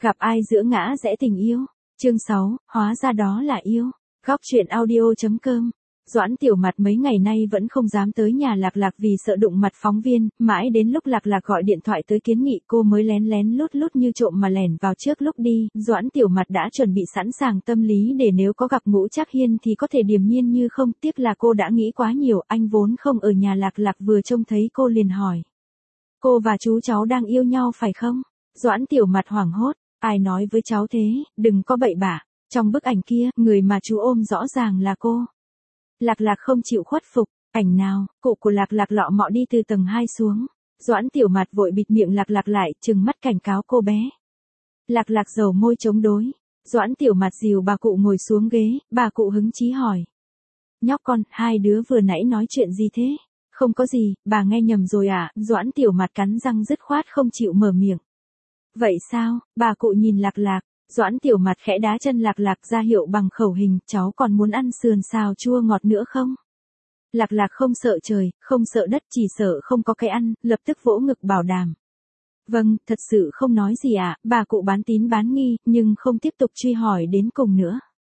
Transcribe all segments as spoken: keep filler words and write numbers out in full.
Gặp ai giữa ngã rẽ tình yêu. Chương sáu, hóa ra đó là yêu. Góc truyện audio chấm com. Doãn Tiểu Mặt mấy ngày nay vẫn không dám tới nhà Lạc Lạc vì sợ đụng mặt phóng viên, mãi đến lúc Lạc Lạc gọi điện thoại tới kiến nghị cô mới lén lén lút lút như trộm mà lẻn vào trước lúc đi. Doãn Tiểu Mặt đã chuẩn bị sẵn sàng tâm lý để nếu có gặp Ngũ Trác Hiên thì có thể điềm nhiên như không, tiếc là cô đã nghĩ quá nhiều. Anh vốn không ở nhà Lạc Lạc vừa trông thấy cô liền hỏi: cô và chú cháu đang yêu nhau phải không? Doãn Tiểu Mặt hoảng hốt: ai nói với cháu thế, đừng có bậy bạ. Trong bức ảnh kia, người mà chú ôm rõ ràng là cô. Lạc Lạc không chịu khuất phục. Ảnh nào? Cụ của Lạc Lạc lọ mọ đi từ tầng hai xuống. Doãn Tiểu Mặt vội bịt miệng Lạc Lạc lại, trừng mắt cảnh cáo cô bé. Lạc Lạc dầu môi chống đối. Doãn Tiểu Mặt dìu bà cụ ngồi xuống ghế, bà cụ hứng chí hỏi: nhóc con, hai đứa vừa nãy nói chuyện gì thế? Không có gì, bà nghe nhầm rồi à? Doãn Tiểu Mặt cắn răng dứt khoát không chịu mở miệng. Vậy sao? Bà cụ nhìn Lạc Lạc. Doãn Tiểu Mặt khẽ đá chân Lạc Lạc ra hiệu bằng khẩu hình: cháu còn muốn ăn sườn xào chua ngọt nữa không? Lạc Lạc không sợ trời, không sợ đất, chỉ sợ không có cái ăn, lập tức vỗ ngực bảo đảm. Vâng, thật sự không nói gì ạ. À? Bà cụ bán tín bán nghi, nhưng không tiếp tục truy hỏi đến cùng nữa.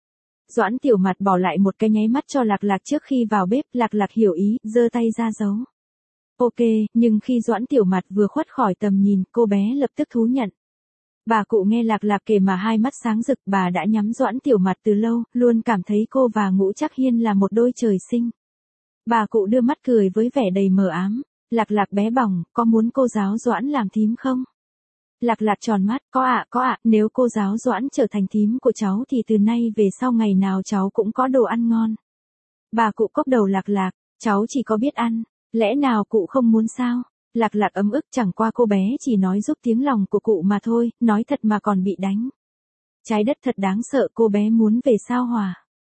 Doãn Tiểu Mặt bỏ lại một cái nháy mắt cho Lạc Lạc trước khi vào bếp. Lạc Lạc hiểu ý, giơ tay ra dấu ok, nhưng khi Doãn Tiểu Mặt vừa khuất khỏi tầm nhìn, cô bé lập tức thú nhận. Bà cụ nghe Lạc Lạc kể mà hai mắt sáng rực, bà đã nhắm Doãn Tiểu Mặt từ lâu, luôn cảm thấy cô và Ngũ Trác Hiên là một đôi trời sinh. Bà cụ đưa mắt cười với vẻ đầy mờ ám. Lạc Lạc bé bỏng, có muốn cô giáo Doãn làm thím không? Lạc Lạc tròn mắt, có ạ, có ạ, nếu cô giáo Doãn trở thành thím của cháu thì từ nay về sau ngày nào cháu cũng có đồ ăn ngon. Bà cụ cốc đầu Lạc Lạc, cháu chỉ có biết ăn, lẽ nào cụ không muốn sao? Lạc Lạc ấm ức, chẳng qua cô bé chỉ nói giúp tiếng lòng của cụ mà thôi, nói thật mà còn bị đánh. Trái đất thật đáng sợ, cô bé muốn về sao Hỏa.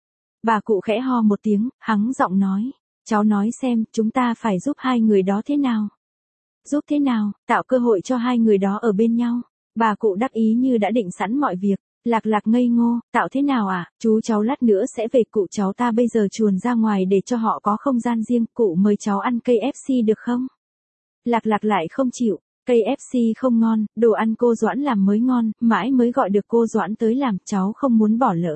Bà cụ khẽ ho một tiếng, hắng giọng nói: cháu nói xem, chúng ta phải giúp hai người đó thế nào? Giúp thế nào? Tạo cơ hội cho hai người đó ở bên nhau. Bà cụ đắc ý như đã định sẵn mọi việc. Lạc Lạc ngây ngô: tạo thế nào à? Chú cháu lát nữa sẽ về, cụ cháu ta bây giờ chuồn ra ngoài để cho họ có không gian riêng, cụ mời cháu ăn cây ép xê được không? Lạc Lạc lại không chịu, cây ép xê không ngon, đồ ăn cô Doãn làm mới ngon, mãi mới gọi được cô Doãn tới làm, cháu không muốn bỏ lỡ.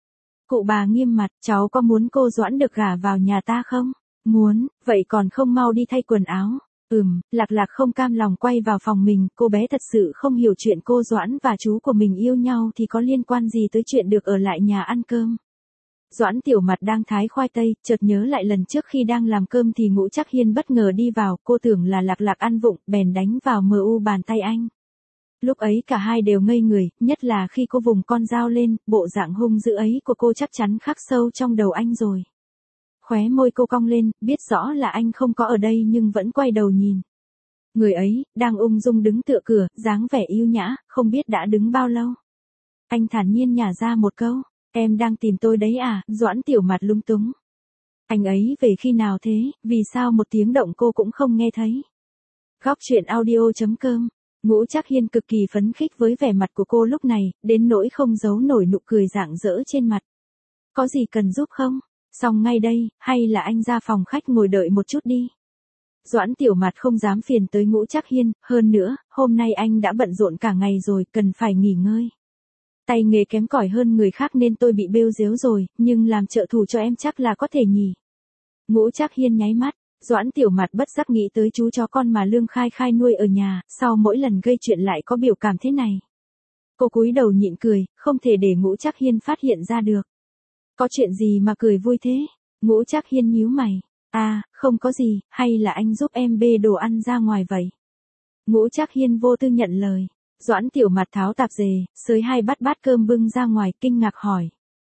Cụ bà nghiêm mặt: cháu có muốn cô Doãn được gả vào nhà ta không? Muốn, vậy còn không mau đi thay quần áo. Ừm, Lạc Lạc không cam lòng quay vào phòng mình, cô bé thật sự không hiểu chuyện cô Doãn và chú của mình yêu nhau thì có liên quan gì tới chuyện được ở lại nhà ăn cơm. Doãn Tiểu Mặt đang thái khoai tây, chợt nhớ lại lần trước khi đang làm cơm thì Ngũ Trác Hiên bất ngờ đi vào, cô tưởng là Lạc Lạc ăn vụng, bèn đánh vào mờ u bàn tay anh. Lúc ấy cả hai đều ngây người, nhất là khi cô vùng con dao lên, bộ dạng hung dữ ấy của cô chắc chắn khắc sâu trong đầu anh rồi. Khóe môi cô cong lên, biết rõ là anh không có ở đây nhưng vẫn quay đầu nhìn. Người ấy, đang ung dung đứng tựa cửa, dáng vẻ yêu nhã, không biết đã đứng bao lâu. Anh thản nhiên nhả ra một câu: em đang tìm tôi đấy à? Doãn Tiểu Mặt lung túng. Anh ấy về khi nào thế, vì sao một tiếng động cô cũng không nghe thấy? Góc truyện audio chấm com. Ngũ Trác Hiên cực kỳ phấn khích với vẻ mặt của cô lúc này, đến nỗi không giấu nổi nụ cười rạng rỡ trên mặt. Có gì cần giúp không? Xong ngay đây, hay là anh ra phòng khách ngồi đợi một chút đi. Doãn Tiểu Mặt không dám phiền tới Ngũ Trác Hiên, hơn nữa, hôm nay anh đã bận rộn cả ngày rồi, cần phải nghỉ ngơi. Tay nghề kém cỏi hơn người khác nên tôi bị bêu dếu rồi, nhưng làm trợ thủ cho em chắc là có thể nhỉ. Ngũ Trác Hiên nháy mắt. Doãn Tiểu Mặt bất giác nghĩ tới chú chó con mà Lương Khai Khai nuôi ở nhà, sau mỗi lần gây chuyện lại có biểu cảm thế này. Cô cúi đầu nhịn cười, không thể để Ngũ Trác Hiên phát hiện ra được. Có chuyện gì mà cười vui thế? Ngũ Trác Hiên nhíu mày. À, không có gì, hay là anh giúp em bê đồ ăn ra ngoài vậy? Ngũ Trác Hiên vô tư nhận lời. Doãn Tiểu Mặt tháo tạp dề, xới hai bát bát cơm bưng ra ngoài, kinh ngạc hỏi: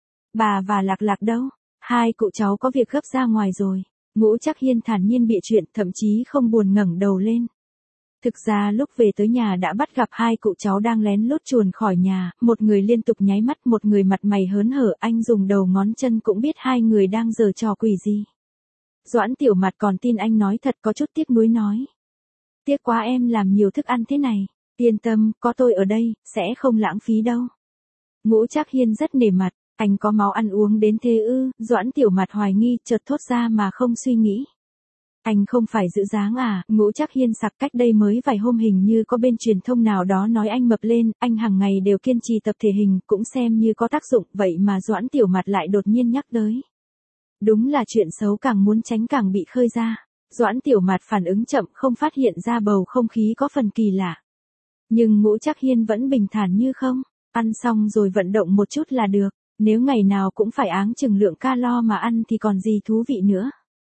bà và Lạc Lạc đâu? Hai cụ cháu có việc gấp ra ngoài rồi. Ngũ Trác Hiên thản nhiên bịa chuyện, thậm chí không buồn ngẩng đầu lên. Thực ra lúc về tới nhà đã bắt gặp hai cụ cháu đang lén lút chuồn khỏi nhà, một người liên tục nháy mắt, một người mặt mày hớn hở, anh dùng đầu ngón chân cũng biết hai người đang giở trò quỷ gì. Doãn Tiểu Mặt còn tin anh nói thật, có chút tiếc nuối nói: tiếc quá, em làm nhiều thức ăn thế này. Yên tâm, có tôi ở đây, sẽ không lãng phí đâu. Ngũ Trác Hiên rất nể mặt: anh có máu ăn uống đến thế ư? Doãn Tiểu Mặt hoài nghi, chợt thốt ra mà không suy nghĩ. Anh không phải giữ dáng à? Ngũ Trác Hiên sặc, cách đây mới vài hôm hình như có bên truyền thông nào đó nói anh mập lên, anh hàng ngày đều kiên trì tập thể hình, cũng xem như có tác dụng, vậy mà Doãn Tiểu Mạt lại đột nhiên nhắc tới. Đúng là chuyện xấu càng muốn tránh càng bị khơi ra. Doãn Tiểu Mạt phản ứng chậm, không phát hiện ra bầu không khí có phần kỳ lạ. Nhưng Ngũ Trác Hiên vẫn bình thản như không, ăn xong rồi vận động một chút là được, nếu ngày nào cũng phải áng chừng lượng calo mà ăn thì còn gì thú vị nữa.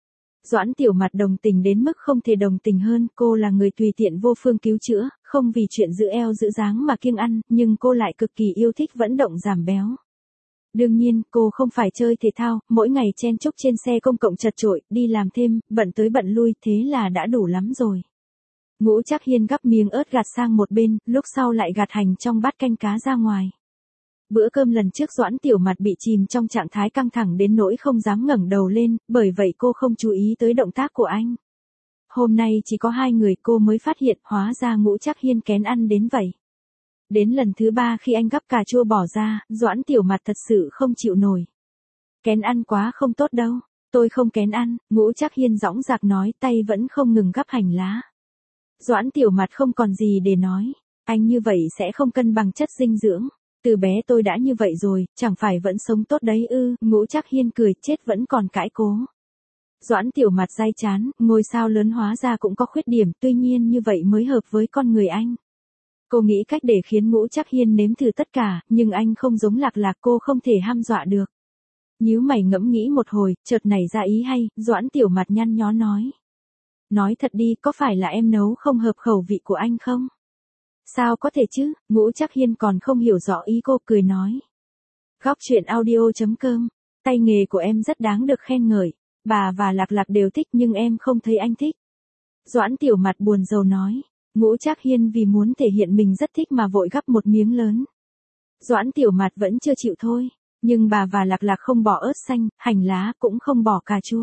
Doãn Tiểu Mạt đồng tình đến mức không thể đồng tình hơn, cô là người tùy tiện vô phương cứu chữa, không vì chuyện giữ eo giữ dáng mà kiêng ăn, nhưng cô lại cực kỳ yêu thích vận động giảm béo. Đương nhiên, cô không phải chơi thể thao, mỗi ngày chen chúc trên xe công cộng chật chội, đi làm thêm, bận tới bận lui, thế là đã đủ lắm rồi. Ngũ Trác Hiên gắp miếng ớt gạt sang một bên, lúc sau lại gạt hành trong bát canh cá ra ngoài. Bữa cơm lần trước Doãn Tiểu Mạt bị chìm trong trạng thái căng thẳng đến nỗi không dám ngẩng đầu lên, bởi vậy cô không chú ý tới động tác của anh. Hôm nay chỉ có hai người, cô mới phát hiện hóa ra Ngũ Trác Hiên kén ăn đến vậy. Đến lần thứ ba khi anh gắp cà chua bỏ ra, Doãn Tiểu Mạt thật sự không chịu nổi. Kén ăn quá không tốt đâu, tôi không kén ăn, Ngũ Trác Hiên dõng dạc nói, tay vẫn không ngừng gắp hành lá. Doãn Tiểu Mạt không còn gì để nói, anh như vậy sẽ không cân bằng chất dinh dưỡng. Từ bé tôi đã như vậy rồi, chẳng phải vẫn sống tốt đấy ư? Ngũ Trác Hiên cười, chết vẫn còn cãi cố. Doãn Tiểu Mạt day chán, ngôi sao lớn hóa ra cũng có khuyết điểm, tuy nhiên như vậy mới hợp với con người anh. Cô nghĩ cách để khiến Ngũ Trác Hiên nếm thử tất cả, nhưng anh không giống Lạc Lạc, cô không thể hăm dọa được. Nhíu mày ngẫm nghĩ một hồi, chợt nảy ra ý hay, Doãn Tiểu Mạt nhăn nhó nói. Nói thật đi, có phải là em nấu không hợp khẩu vị của anh không? Sao có thể chứ? Ngũ Trác Hiên còn không hiểu rõ ý cô, cười nói. Góc truyện audio chấm com, tay nghề của em rất đáng được khen ngợi, bà và Lạc Lạc đều thích nhưng em không thấy anh thích. Doãn Tiểu Mạt buồn rầu nói. Ngũ Trác Hiên vì muốn thể hiện mình rất thích mà vội gắp một miếng lớn. Doãn Tiểu Mạt vẫn chưa chịu thôi, nhưng bà và Lạc Lạc không bỏ ớt xanh, hành lá, cũng không bỏ cà chua.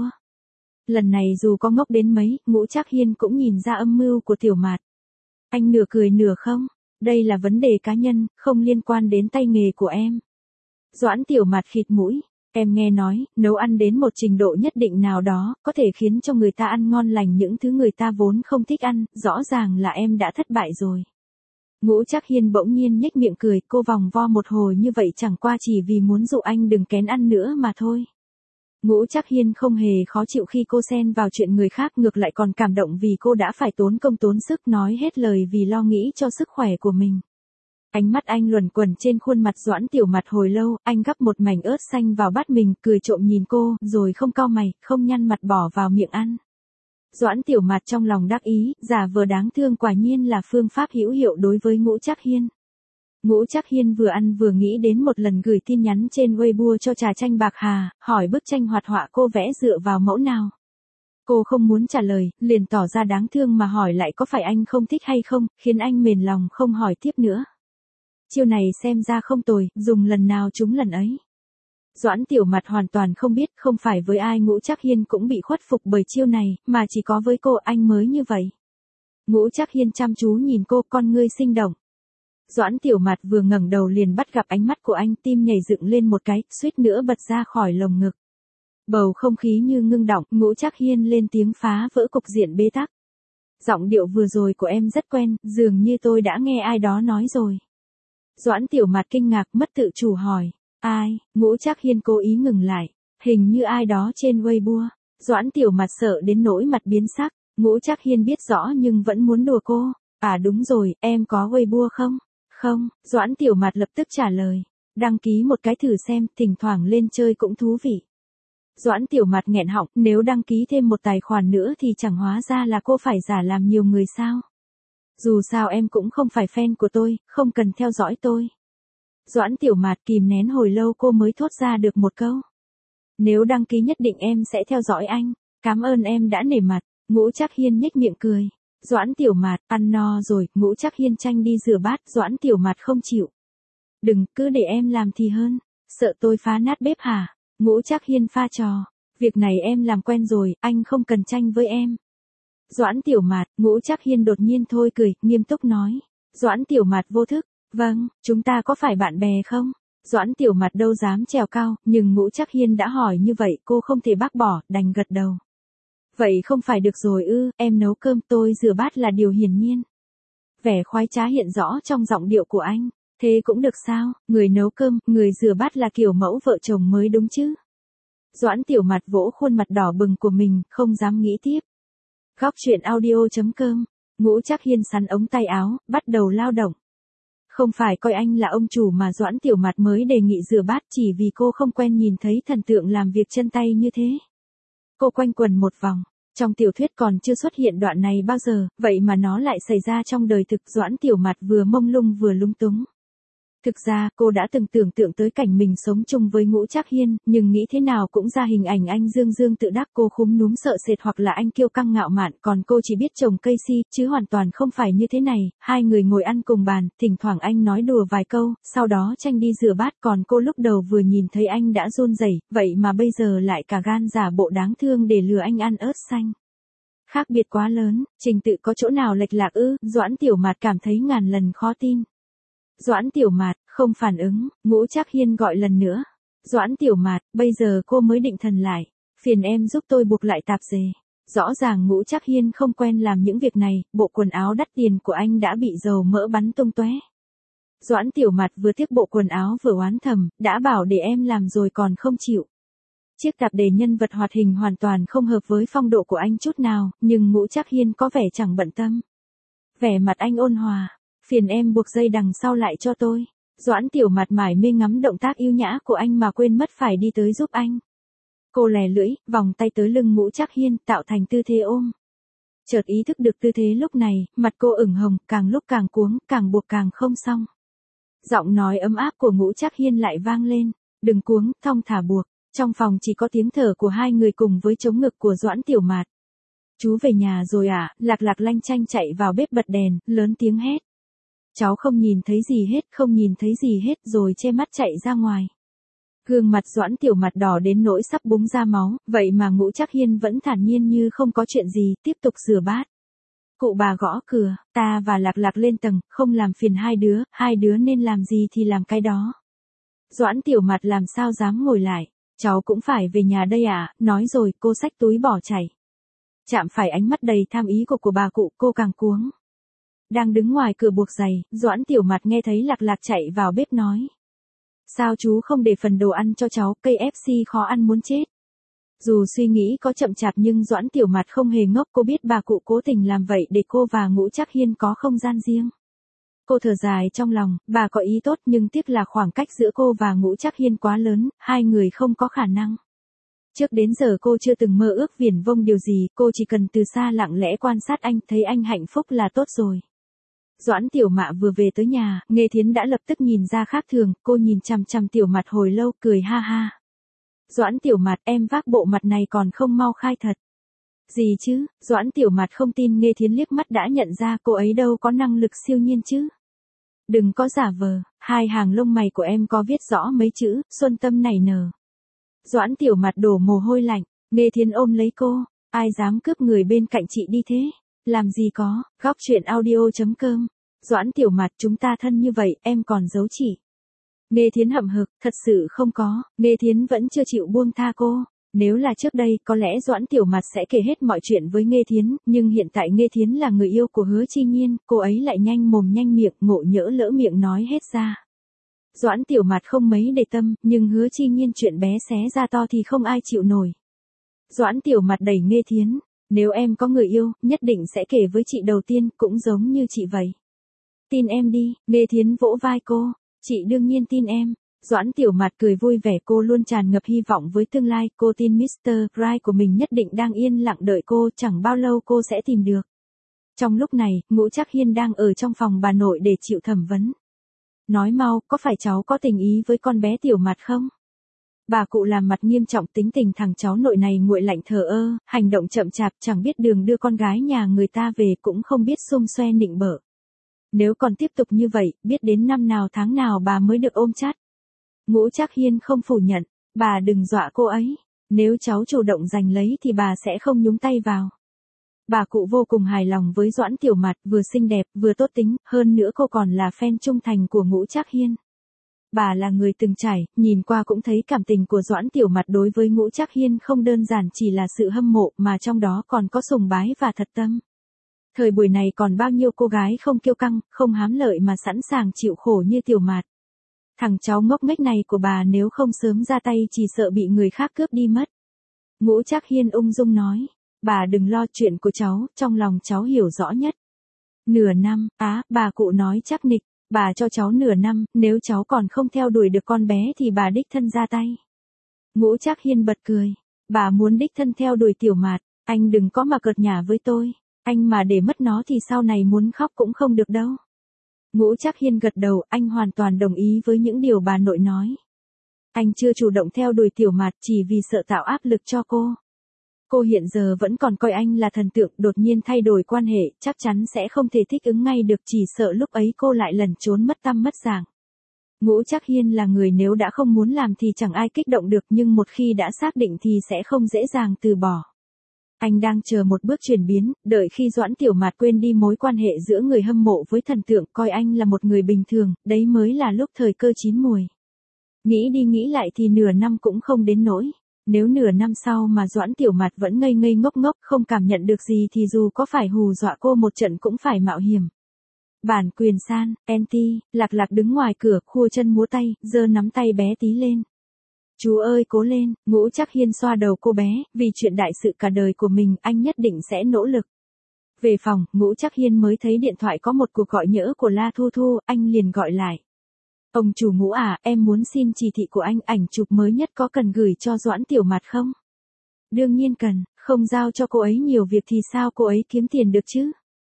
Lần này dù có ngốc đến mấy, Ngũ Trác Hiên cũng nhìn ra âm mưu của Tiểu Mạt. Anh nửa cười nửa không, đây là vấn đề cá nhân, không liên quan đến tay nghề của em. Doãn Tiểu Mạt khịt mũi, em nghe nói, nấu ăn đến một trình độ nhất định nào đó, có thể khiến cho người ta ăn ngon lành những thứ người ta vốn không thích ăn, rõ ràng là em đã thất bại rồi. Ngũ Trác Hiên bỗng nhiên nhếch miệng cười, cô vòng vo một hồi như vậy chẳng qua chỉ vì muốn dụ anh đừng kén ăn nữa mà thôi. Ngũ Trác Hiên không hề khó chịu khi cô xen vào chuyện người khác, ngược lại còn cảm động vì cô đã phải tốn công tốn sức nói hết lời vì lo nghĩ cho sức khỏe của mình. Ánh mắt anh luẩn quẩn trên khuôn mặt Doãn Tiểu Mạt hồi lâu, anh gắp một mảnh ớt xanh vào bát mình, cười trộm nhìn cô, rồi không cau mày, không nhăn mặt bỏ vào miệng ăn. Doãn Tiểu Mạt trong lòng đắc ý, giả vờ đáng thương quả nhiên là phương pháp hữu hiệu đối với Ngũ Trác Hiên. Ngũ Trác Hiên vừa ăn vừa nghĩ đến một lần gửi tin nhắn trên Weibo cho Trà Tranh Bạc Hà, hỏi bức tranh hoạt họa cô vẽ dựa vào mẫu nào. Cô không muốn trả lời, liền tỏ ra đáng thương mà hỏi lại có phải anh không thích hay không, khiến anh mềm lòng không hỏi tiếp nữa. Chiêu này xem ra không tồi, dùng lần nào trúng lần ấy. Doãn Tiểu Mạt hoàn toàn không biết, không phải với ai Ngũ Trác Hiên cũng bị khuất phục bởi chiêu này, mà chỉ có với cô anh mới như vậy. Ngũ Trác Hiên chăm chú nhìn cô, con ngươi sinh động. Doãn Tiểu Mạt vừa ngẩng đầu liền bắt gặp ánh mắt của anh, tim nhảy dựng lên một cái, suýt nữa bật ra khỏi lồng ngực. Bầu không khí như ngưng đọng, Ngũ Trác Hiên lên tiếng phá vỡ cục diện bế tắc. Giọng điệu vừa rồi của em rất quen, dường như tôi đã nghe ai đó nói rồi. Doãn Tiểu Mạt kinh ngạc, mất tự chủ hỏi. Ai? Ngũ Trác Hiên cố ý ngừng lại. Hình như ai đó trên Weibo. Doãn Tiểu Mạt sợ đến nỗi mặt biến sắc. Ngũ Trác Hiên biết rõ nhưng vẫn muốn đùa cô. À đúng rồi, em có Weibo không? Không, Doãn Tiểu Mạt lập tức trả lời. Đăng ký một cái thử xem, thỉnh thoảng lên chơi cũng thú vị. Doãn Tiểu Mạt nghẹn họng, nếu đăng ký thêm một tài khoản nữa thì chẳng hóa ra là cô phải giả làm nhiều người sao? Dù sao em cũng không phải fan của tôi, không cần theo dõi tôi. Doãn Tiểu Mạt kìm nén hồi lâu cô mới thốt ra được một câu. Nếu đăng ký nhất định em sẽ theo dõi anh, cảm ơn em đã nể mặt. Ngũ Trác Hiên nhếch miệng cười. Doãn Tiểu Mạt, ăn no rồi, Ngũ Trác Hiên tranh đi rửa bát, Doãn Tiểu Mạt không chịu. Đừng, cứ để em làm thì hơn, sợ tôi phá nát bếp hả? Ngũ Trác Hiên pha trò, việc này em làm quen rồi, anh không cần tranh với em. Doãn Tiểu Mạt, Ngũ Trác Hiên đột nhiên thôi cười, nghiêm túc nói. Doãn Tiểu Mạt vô thức, vâng, chúng ta có phải bạn bè không? Doãn Tiểu Mạt đâu dám trèo cao, nhưng Ngũ Trác Hiên đã hỏi như vậy cô không thể bác bỏ, đành gật đầu. Vậy không phải được rồi ư, em nấu cơm tôi rửa bát là điều hiển nhiên. Vẻ khoái trá hiện rõ trong giọng điệu của anh. Thế cũng được sao, người nấu cơm, người rửa bát là kiểu mẫu vợ chồng mới đúng chứ. Doãn Tiểu Mạt vỗ khuôn mặt đỏ bừng của mình, không dám nghĩ tiếp. Góc truyện audio chấm com, Ngũ Trác Hiên sắn ống tay áo, bắt đầu lao động. Không phải coi anh là ông chủ mà Doãn Tiểu Mạt mới đề nghị rửa bát chỉ vì cô không quen nhìn thấy thần tượng làm việc chân tay như thế. Cô quanh quần một vòng. Trong tiểu thuyết còn chưa xuất hiện đoạn này bao giờ, vậy mà nó lại xảy ra trong đời thực. Doãn Tiểu Mạt vừa mông lung vừa lúng túng. Thực ra, cô đã từng tưởng tượng tới cảnh mình sống chung với Ngũ Trác Hiên, nhưng nghĩ thế nào cũng ra hình ảnh anh dương dương tự đắc, cô khúm núm sợ sệt, hoặc là anh kiêu căng ngạo mạn, còn cô chỉ biết trồng cây si, chứ hoàn toàn không phải như thế này. Hai người ngồi ăn cùng bàn, thỉnh thoảng anh nói đùa vài câu, sau đó tranh đi rửa bát, còn cô lúc đầu vừa nhìn thấy anh đã run rẩy, vậy mà bây giờ lại cả gan giả bộ đáng thương để lừa anh ăn ớt xanh. Khác biệt quá lớn, trình tự có chỗ nào lệch lạc ư? Doãn Tiểu Mạt cảm thấy ngàn lần khó tin. Doãn Tiểu Mạt, không phản ứng, Ngũ Trác Hiên gọi lần nữa. Doãn Tiểu Mạt, bây giờ cô mới định thần lại. Phiền em giúp tôi buộc lại tạp dề. Rõ ràng Ngũ Trác Hiên không quen làm những việc này, bộ quần áo đắt tiền của anh đã bị dầu mỡ bắn tung tóe. Doãn Tiểu Mạt vừa tiếc bộ quần áo vừa oán thầm, đã bảo để em làm rồi còn không chịu. Chiếc tạp dề nhân vật hoạt hình hoàn toàn không hợp với phong độ của anh chút nào, nhưng Ngũ Trác Hiên có vẻ chẳng bận tâm. Vẻ mặt anh ôn hòa. Phiền em buộc dây đằng sau lại cho tôi. Doãn Tiểu Mạt mải mê ngắm động tác yêu nhã của anh mà quên mất phải đi tới giúp anh. Cô lè lưỡi, vòng tay tới lưng Ngũ Trác Hiên, tạo thành tư thế ôm. Chợt ý thức được tư thế lúc này, mặt cô ửng hồng, càng lúc càng cuống, càng buộc càng không xong. Giọng nói ấm áp của Ngũ Trác Hiên lại vang lên. Đừng cuống, thong thả buộc. Trong phòng chỉ có tiếng thở của hai người cùng với trống ngực của Doãn Tiểu Mạt. Chú về nhà rồi à? Lạc Lạc lanh chanh chạy vào bếp bật đèn, lớn tiếng hét. Cháu không nhìn thấy gì hết, không nhìn thấy gì hết, rồi che mắt chạy ra ngoài. Gương mặt Doãn Tiểu Mạt đỏ đến nỗi sắp búng ra máu, vậy mà Ngũ Trác Hiên vẫn thản nhiên như không có chuyện gì, tiếp tục rửa bát. Cụ bà gõ cửa, ta và Lạc Lạc lên tầng, không làm phiền hai đứa, hai đứa nên làm gì thì làm cái đó. Doãn Tiểu Mạt làm sao dám ngồi lại, cháu cũng phải về nhà đây à, nói rồi cô xách túi bỏ chạy. Chạm phải ánh mắt đầy tham ý của của bà cụ, cô càng cuống. Đang đứng ngoài cửa buộc giày, Doãn Tiểu Mạt nghe thấy Lạc Lạc chạy vào bếp nói. Sao chú không để phần đồ ăn cho cháu, ca ép xê khó ăn muốn chết. Dù suy nghĩ có chậm chạp nhưng Doãn Tiểu Mạt không hề ngốc, cô biết bà cụ cố tình làm vậy để cô và Ngũ Trác Hiên có không gian riêng. Cô thở dài trong lòng, bà có ý tốt nhưng tiếc là khoảng cách giữa cô và Ngũ Trác Hiên quá lớn, hai người không có khả năng. Trước đến giờ cô chưa từng mơ ước viển vông điều gì, cô chỉ cần từ xa lặng lẽ quan sát anh, thấy anh hạnh phúc là tốt rồi. Doãn Tiểu Mạt vừa về tới nhà, Nghê Thiến đã lập tức nhìn ra khác thường, cô nhìn chằm chằm Tiểu Mạt hồi lâu, cười ha ha. Doãn Tiểu Mạt, em vác bộ mặt này còn không mau khai thật. Gì chứ? Doãn Tiểu Mạt không tin, Nghê Thiến liếc mắt đã nhận ra cô ấy đâu có năng lực siêu nhiên chứ. Đừng có giả vờ, hai hàng lông mày của em có viết rõ mấy chữ, xuân tâm nảy nở. Doãn Tiểu Mạt đổ mồ hôi lạnh, Nghê Thiến ôm lấy cô, ai dám cướp người bên cạnh chị đi thế? Làm gì có, góc truyện audio chấm com. Doãn Tiểu Mạt, chúng ta thân như vậy, em còn giấu chị. Nghê Thiến hậm hực, thật sự không có, Nghê Thiến vẫn chưa chịu buông tha cô. Nếu là trước đây, có lẽ Doãn Tiểu Mạt sẽ kể hết mọi chuyện với Nghê Thiến, nhưng hiện tại Nghê Thiến là người yêu của Hứa Chi Nhiên, cô ấy lại nhanh mồm nhanh miệng, ngộ nhỡ lỡ miệng nói hết ra. Doãn Tiểu Mạt không mấy để tâm, nhưng Hứa Chi Nhiên chuyện bé xé ra to thì không ai chịu nổi. Doãn Tiểu Mạt đẩy Nghê Thiến, nếu em có người yêu, nhất định sẽ kể với chị đầu tiên, cũng giống như chị vậy. Tin em đi, Nghê Thiến vỗ vai cô, chị đương nhiên tin em. Doãn Tiểu Mạt cười vui vẻ, cô luôn tràn ngập hy vọng với tương lai, cô tin mít tơ Right của mình nhất định đang yên lặng đợi cô, chẳng bao lâu cô sẽ tìm được. Trong lúc này, Ngũ Trác Hiên đang ở trong phòng bà nội để chịu thẩm vấn. Nói mau, có phải cháu có tình ý với con bé Tiểu Mạt không? Bà cụ làm mặt nghiêm trọng, tính tình thằng cháu nội này nguội lạnh thờ ơ, hành động chậm chạp, chẳng biết đường đưa con gái nhà người ta về, cũng không biết xum xoe nịnh bợ. Nếu còn tiếp tục như vậy, biết đến năm nào tháng nào bà mới được ôm chắt. Ngũ Trác Hiên không phủ nhận, bà đừng dọa cô ấy, nếu cháu chủ động giành lấy thì bà sẽ không nhúng tay vào. Bà cụ vô cùng hài lòng với Doãn Tiểu Mạt, vừa xinh đẹp, vừa tốt tính, hơn nữa cô còn là fan trung thành của Ngũ Trác Hiên. bà là người từng trải, nhìn qua cũng thấy cảm tình của Doãn Tiểu Mặt đối với Ngũ Trác Hiên không đơn giản chỉ là sự hâm mộ mà trong đó còn có sùng bái và thật tâm. Thời buổi này còn bao nhiêu cô gái không kiêu căng, không hám lợi mà sẵn sàng chịu khổ như Tiểu Mặt. Thằng cháu ngốc nghếch này của bà nếu không sớm ra tay chỉ sợ bị người khác cướp đi mất. Ngũ Trác Hiên ung dung nói, bà đừng lo chuyện của cháu, trong lòng cháu hiểu rõ nhất. Nửa năm, á, bà cụ nói chắc nịch, bà cho cháu nửa năm, nếu cháu còn không theo đuổi được con bé thì bà đích thân ra tay. Ngũ Trác Hiên bật cười, bà muốn đích thân theo đuổi Tiểu Mạt, anh đừng có mà cợt nhả với tôi, anh mà để mất nó thì sau này muốn khóc cũng không được đâu. Ngũ Trác Hiên gật đầu, anh hoàn toàn đồng ý với những điều bà nội nói. Anh chưa chủ động theo đuổi Tiểu Mạt chỉ vì sợ tạo áp lực cho cô. Cô hiện giờ vẫn còn coi anh là thần tượng, đột nhiên thay đổi quan hệ, chắc chắn sẽ không thể thích ứng ngay được, chỉ sợ lúc ấy cô lại lẩn trốn mất tăm mất dạng. Ngũ Trác Hiên là người nếu đã không muốn làm thì chẳng ai kích động được, nhưng một khi đã xác định thì sẽ không dễ dàng từ bỏ. Anh đang chờ một bước chuyển biến, đợi khi Doãn Tiểu Mạt quên đi mối quan hệ giữa người hâm mộ với thần tượng, coi anh là một người bình thường, đấy mới là lúc thời cơ chín muồi. Nghĩ đi nghĩ lại thì nửa năm cũng không đến nỗi. Nếu nửa năm sau mà Doãn Tiểu Mạt vẫn ngây ngây ngốc ngốc không cảm nhận được gì thì dù có phải hù dọa cô một trận cũng phải mạo hiểm. Bản quyền san, en tê, Lạc Lạc đứng ngoài cửa, khua chân múa tay, giơ nắm tay bé tí lên. Chú ơi cố lên, Ngũ Trác Hiên xoa đầu cô bé, vì chuyện đại sự cả đời của mình anh nhất định sẽ nỗ lực. Về phòng, Ngũ Trác Hiên mới thấy điện thoại có một cuộc gọi nhỡ của La Thu Thu, anh liền gọi lại. Ông chủ Ngũ à, em muốn xin chỉ thị của anh, ảnh chụp mới nhất có cần gửi cho Doãn Tiểu Mạt không? Đương nhiên cần, không giao cho cô ấy nhiều việc thì sao cô ấy kiếm tiền được chứ?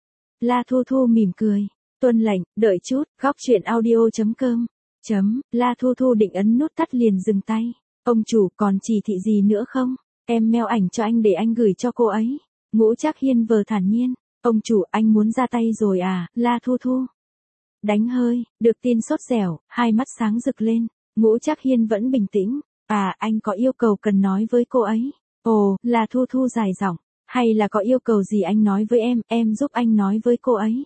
La Thu Thu mỉm cười, tuân lệnh, đợi chút, góc truyện audio chấm com. Chấm, La Thu Thu định ấn nút tắt liền dừng tay. Ông chủ còn chỉ thị gì nữa không? Em mail ảnh cho anh để anh gửi cho cô ấy. Ngũ Trác Hiên vờ thản nhiên. Ông chủ anh muốn ra tay rồi à, La Thu Thu. Đánh hơi, được tin sốt dẻo, hai mắt sáng rực lên. Ngũ Trác Hiên vẫn bình tĩnh. À, anh có yêu cầu cần nói với cô ấy. Ồ, La Thu Thu dài giọng. Hay là có yêu cầu gì anh nói với em, em giúp anh nói với cô ấy.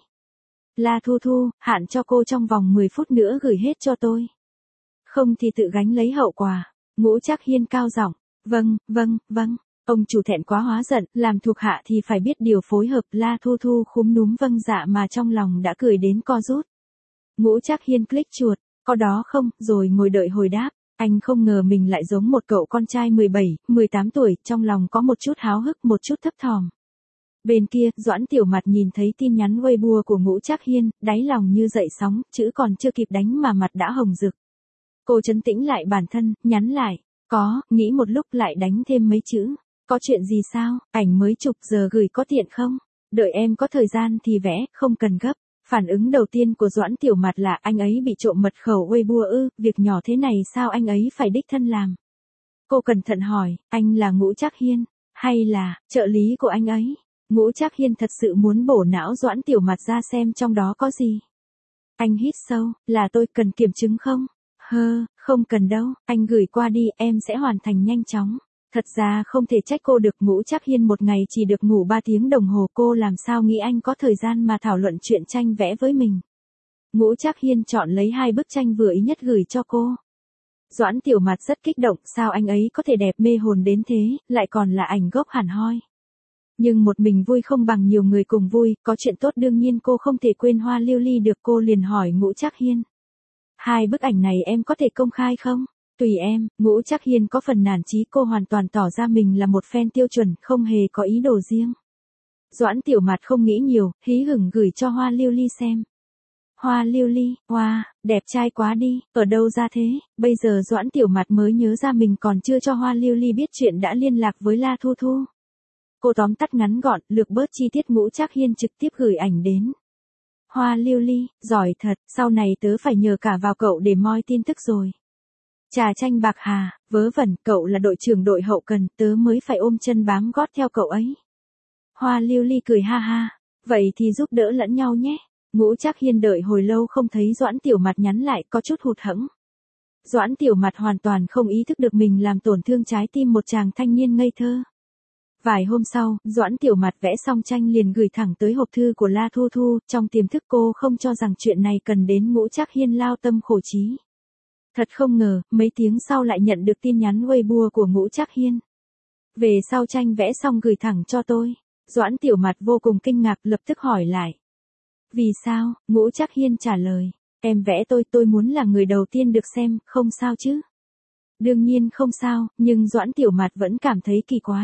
La Thu Thu, hạn cho cô trong vòng mười phút nữa gửi hết cho tôi. Không thì tự gánh lấy hậu quả. Ngũ Trác Hiên cao giọng. Vâng, vâng, vâng. Ông chủ thẹn quá hóa giận, làm thuộc hạ thì phải biết điều phối hợp. La Thu Thu khúm núm vâng dạ mà trong lòng đã cười đến co rút. Ngũ Trác Hiên click chuột, có đó không, rồi ngồi đợi hồi đáp. Anh không ngờ mình lại giống một cậu con trai mười bảy, mười tám tuổi, trong lòng có một chút háo hức, một chút thấp thỏm. Bên kia, Doãn Tiểu Mạt nhìn thấy tin nhắn Weibo của Ngũ Trác Hiên, đáy lòng như dậy sóng, chữ còn chưa kịp đánh mà mặt đã hồng rực. Cô trấn tĩnh lại bản thân, nhắn lại, có, nghĩ một lúc lại đánh thêm mấy chữ. Có chuyện gì sao, ảnh mới chụp giờ gửi có tiện không? Đợi em có thời gian thì vẽ, không cần gấp. Phản ứng đầu tiên của Doãn Tiểu Mạt là anh ấy bị trộm mật khẩu Weibo ư, việc nhỏ thế này sao anh ấy phải đích thân làm? Cô cẩn thận hỏi, anh là Ngũ Trác Hiên, hay là, trợ lý của anh ấy? Ngũ Trác Hiên thật sự muốn bổ não Doãn Tiểu Mạt ra xem trong đó có gì. Anh hít sâu, là tôi cần kiểm chứng không? Hơ, không cần đâu, anh gửi qua đi, em sẽ hoàn thành nhanh chóng. Thật ra không thể trách cô được, Ngũ Trác Hiên một ngày chỉ được ngủ ba tiếng đồng hồ, cô làm sao nghĩ anh có thời gian mà thảo luận chuyện tranh vẽ với mình. Ngũ Trác Hiên chọn lấy hai bức tranh vừa ý nhất gửi cho cô. Doãn Tiểu Mạt rất kích động, sao anh ấy có thể đẹp mê hồn đến thế, lại còn là ảnh gốc hẳn hoi. Nhưng một mình vui không bằng nhiều người cùng vui, có chuyện tốt đương nhiên cô không thể quên Hoa Lưu Ly được, cô liền hỏi Ngũ Trác Hiên. Hai bức ảnh này em có thể công khai không? Tùy em, Ngũ Trác Hiên có phần nản chí, cô hoàn toàn tỏ ra mình là một fan tiêu chuẩn, không hề có ý đồ riêng. Doãn Tiểu Mạt không nghĩ nhiều, hí hửng gửi cho Hoa Lưu Ly xem. Hoa Lưu Ly, wow, đẹp trai quá đi, ở đâu ra thế? Bây giờ Doãn Tiểu Mạt mới nhớ ra mình còn chưa cho Hoa Lưu Ly biết chuyện đã liên lạc với La Thu Thu. Cô tóm tắt ngắn gọn, lược bớt chi tiết. Ngũ Trác Hiên trực tiếp gửi ảnh đến. Hoa Lưu Ly, giỏi thật, sau này tớ phải nhờ cả vào cậu để moi tin tức rồi. Trà Tranh Bạc Hà, vớ vẩn, cậu là đội trưởng đội hậu cần, tớ mới phải ôm chân bám gót theo cậu ấy. Hoa Lưu Ly cười ha ha, vậy thì giúp đỡ lẫn nhau nhé. Ngũ Trác Hiên đợi hồi lâu không thấy Doãn Tiểu Mạt nhắn lại, có chút hụt hẫng. Doãn Tiểu Mạt hoàn toàn không ý thức được mình làm tổn thương trái tim một chàng thanh niên ngây thơ. Vài hôm sau, Doãn Tiểu Mạt vẽ xong tranh liền gửi thẳng tới hộp thư của La Thu Thu, trong tiềm thức cô không cho rằng chuyện này cần đến Ngũ Trác Hiên lao tâm khổ trí. Thật không ngờ, mấy tiếng sau lại nhận được tin nhắn Weibo của Ngũ Trác Hiên. Về sau tranh vẽ xong gửi thẳng cho tôi. Doãn Tiểu Mặt vô cùng kinh ngạc, lập tức hỏi lại. Vì sao? Ngũ Trác Hiên trả lời. Em vẽ tôi, tôi muốn là người đầu tiên được xem, không sao chứ? Đương nhiên không sao, nhưng Doãn Tiểu Mặt vẫn cảm thấy kỳ quái.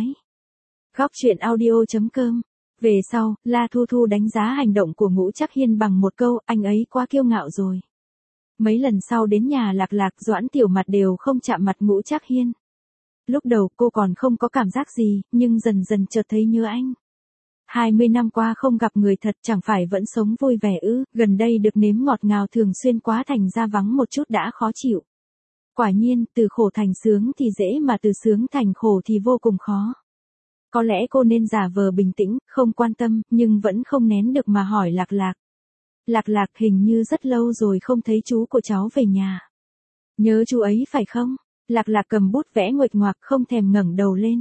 Góc truyện audio.com. Về sau, La Thu Thu đánh giá hành động của Ngũ Trác Hiên bằng một câu, anh ấy quá kiêu ngạo rồi. Mấy lần sau đến nhà Lạc Lạc, Doãn Tiểu Mặt đều không chạm mặt Ngũ Trác Hiên. Lúc đầu cô còn không có cảm giác gì, nhưng dần dần chợt thấy nhớ anh. hai mươi năm qua không gặp người thật, chẳng phải vẫn sống vui vẻ ư? Gần đây được nếm ngọt ngào thường xuyên quá thành ra vắng một chút đã khó chịu. Quả nhiên, từ khổ thành sướng thì dễ mà từ sướng thành khổ thì vô cùng khó. Có lẽ cô nên giả vờ bình tĩnh, không quan tâm, nhưng vẫn không nén được mà hỏi Lạc Lạc. Lạc Lạc, hình như rất lâu rồi không thấy chú của cháu về nhà. Nhớ chú ấy phải không? Lạc Lạc cầm bút vẽ nguệch ngoạc, không thèm ngẩng đầu lên.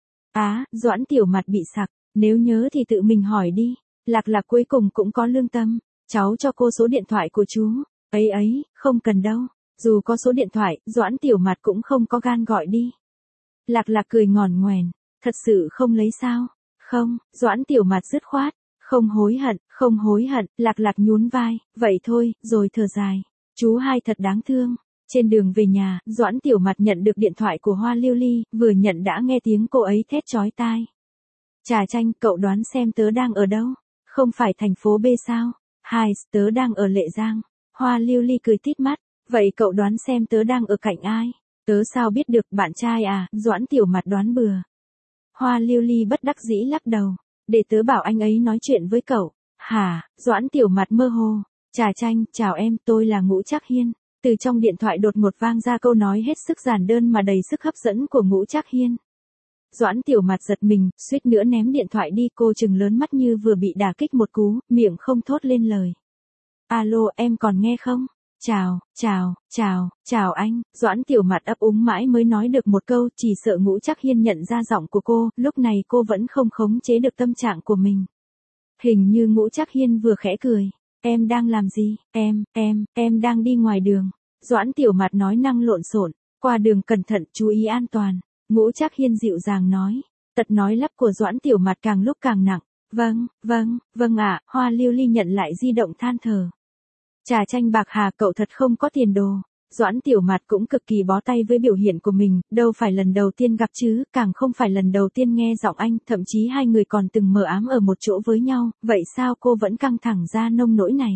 Á, Doãn Tiểu Mặt bị sặc, nếu nhớ thì tự mình hỏi đi. Lạc Lạc cuối cùng cũng có lương tâm. Cháu cho cô số điện thoại của chú. Ấy ấy, không cần đâu. Dù có số điện thoại, Doãn Tiểu Mặt cũng không có gan gọi đi. Lạc Lạc cười ngòn ngoèn. Thật sự không lấy sao? Không, Doãn Tiểu Mặt dứt khoát. Không hối hận, không hối hận. Lạc Lạc nhún vai. Vậy thôi, rồi thở dài. Chú hai thật đáng thương. Trên đường về nhà, Doãn Tiểu Mặt nhận được điện thoại của Hoa Lưu Ly, vừa nhận đã nghe tiếng cô ấy thét chói tai. Trà Tranh, cậu đoán xem tớ đang ở đâu? Không phải thành phố B sao? Hai, tớ đang ở Lệ Giang. Hoa Lưu Ly cười tít mắt. Vậy cậu đoán xem tớ đang ở cạnh ai? Tớ sao biết được, bạn trai à? Doãn Tiểu Mặt đoán bừa. Hoa Lưu Ly bất đắc dĩ lắc đầu. Để tớ bảo anh ấy nói chuyện với cậu. Hả? Doãn Tiểu Mặt mơ hồ. Trà Tranh, chào em, tôi là Ngũ Trác Hiên. Từ trong điện thoại đột ngột vang ra câu nói hết sức giản đơn mà đầy sức hấp dẫn của Ngũ Trác Hiên. Doãn Tiểu Mặt giật mình, suýt nữa ném điện thoại đi, cô trừng lớn mắt như vừa bị đả kích một cú, miệng không thốt lên lời. Alo, em còn nghe không? Chào, chào, chào, chào anh. Doãn Tiểu Mặt ấp úng mãi mới nói được một câu, chỉ sợ Ngũ Trác Hiên nhận ra giọng của cô, lúc này cô vẫn không khống chế được tâm trạng của mình. Hình như Ngũ Trác Hiên vừa khẽ cười. Em đang làm gì? Em, em, em đang đi ngoài đường. Doãn Tiểu Mặt nói năng lộn xộn. Qua đường cẩn thận, chú ý an toàn. Ngũ Trác Hiên dịu dàng nói. Tật nói lắp của Doãn Tiểu Mặt càng lúc càng nặng. Vâng, vâng, vâng ạ. Hoa Lưu Ly nhận lại di động than thở. Trà Tranh bạc hà, cậu thật không có tiền đồ. Doãn Tiểu Mặt cũng cực kỳ bó tay với biểu hiện của mình, đâu phải lần đầu tiên gặp chứ, càng không phải lần đầu tiên nghe giọng anh, thậm chí hai người còn từng mờ ám ở một chỗ với nhau, vậy sao cô vẫn căng thẳng ra nông nỗi này?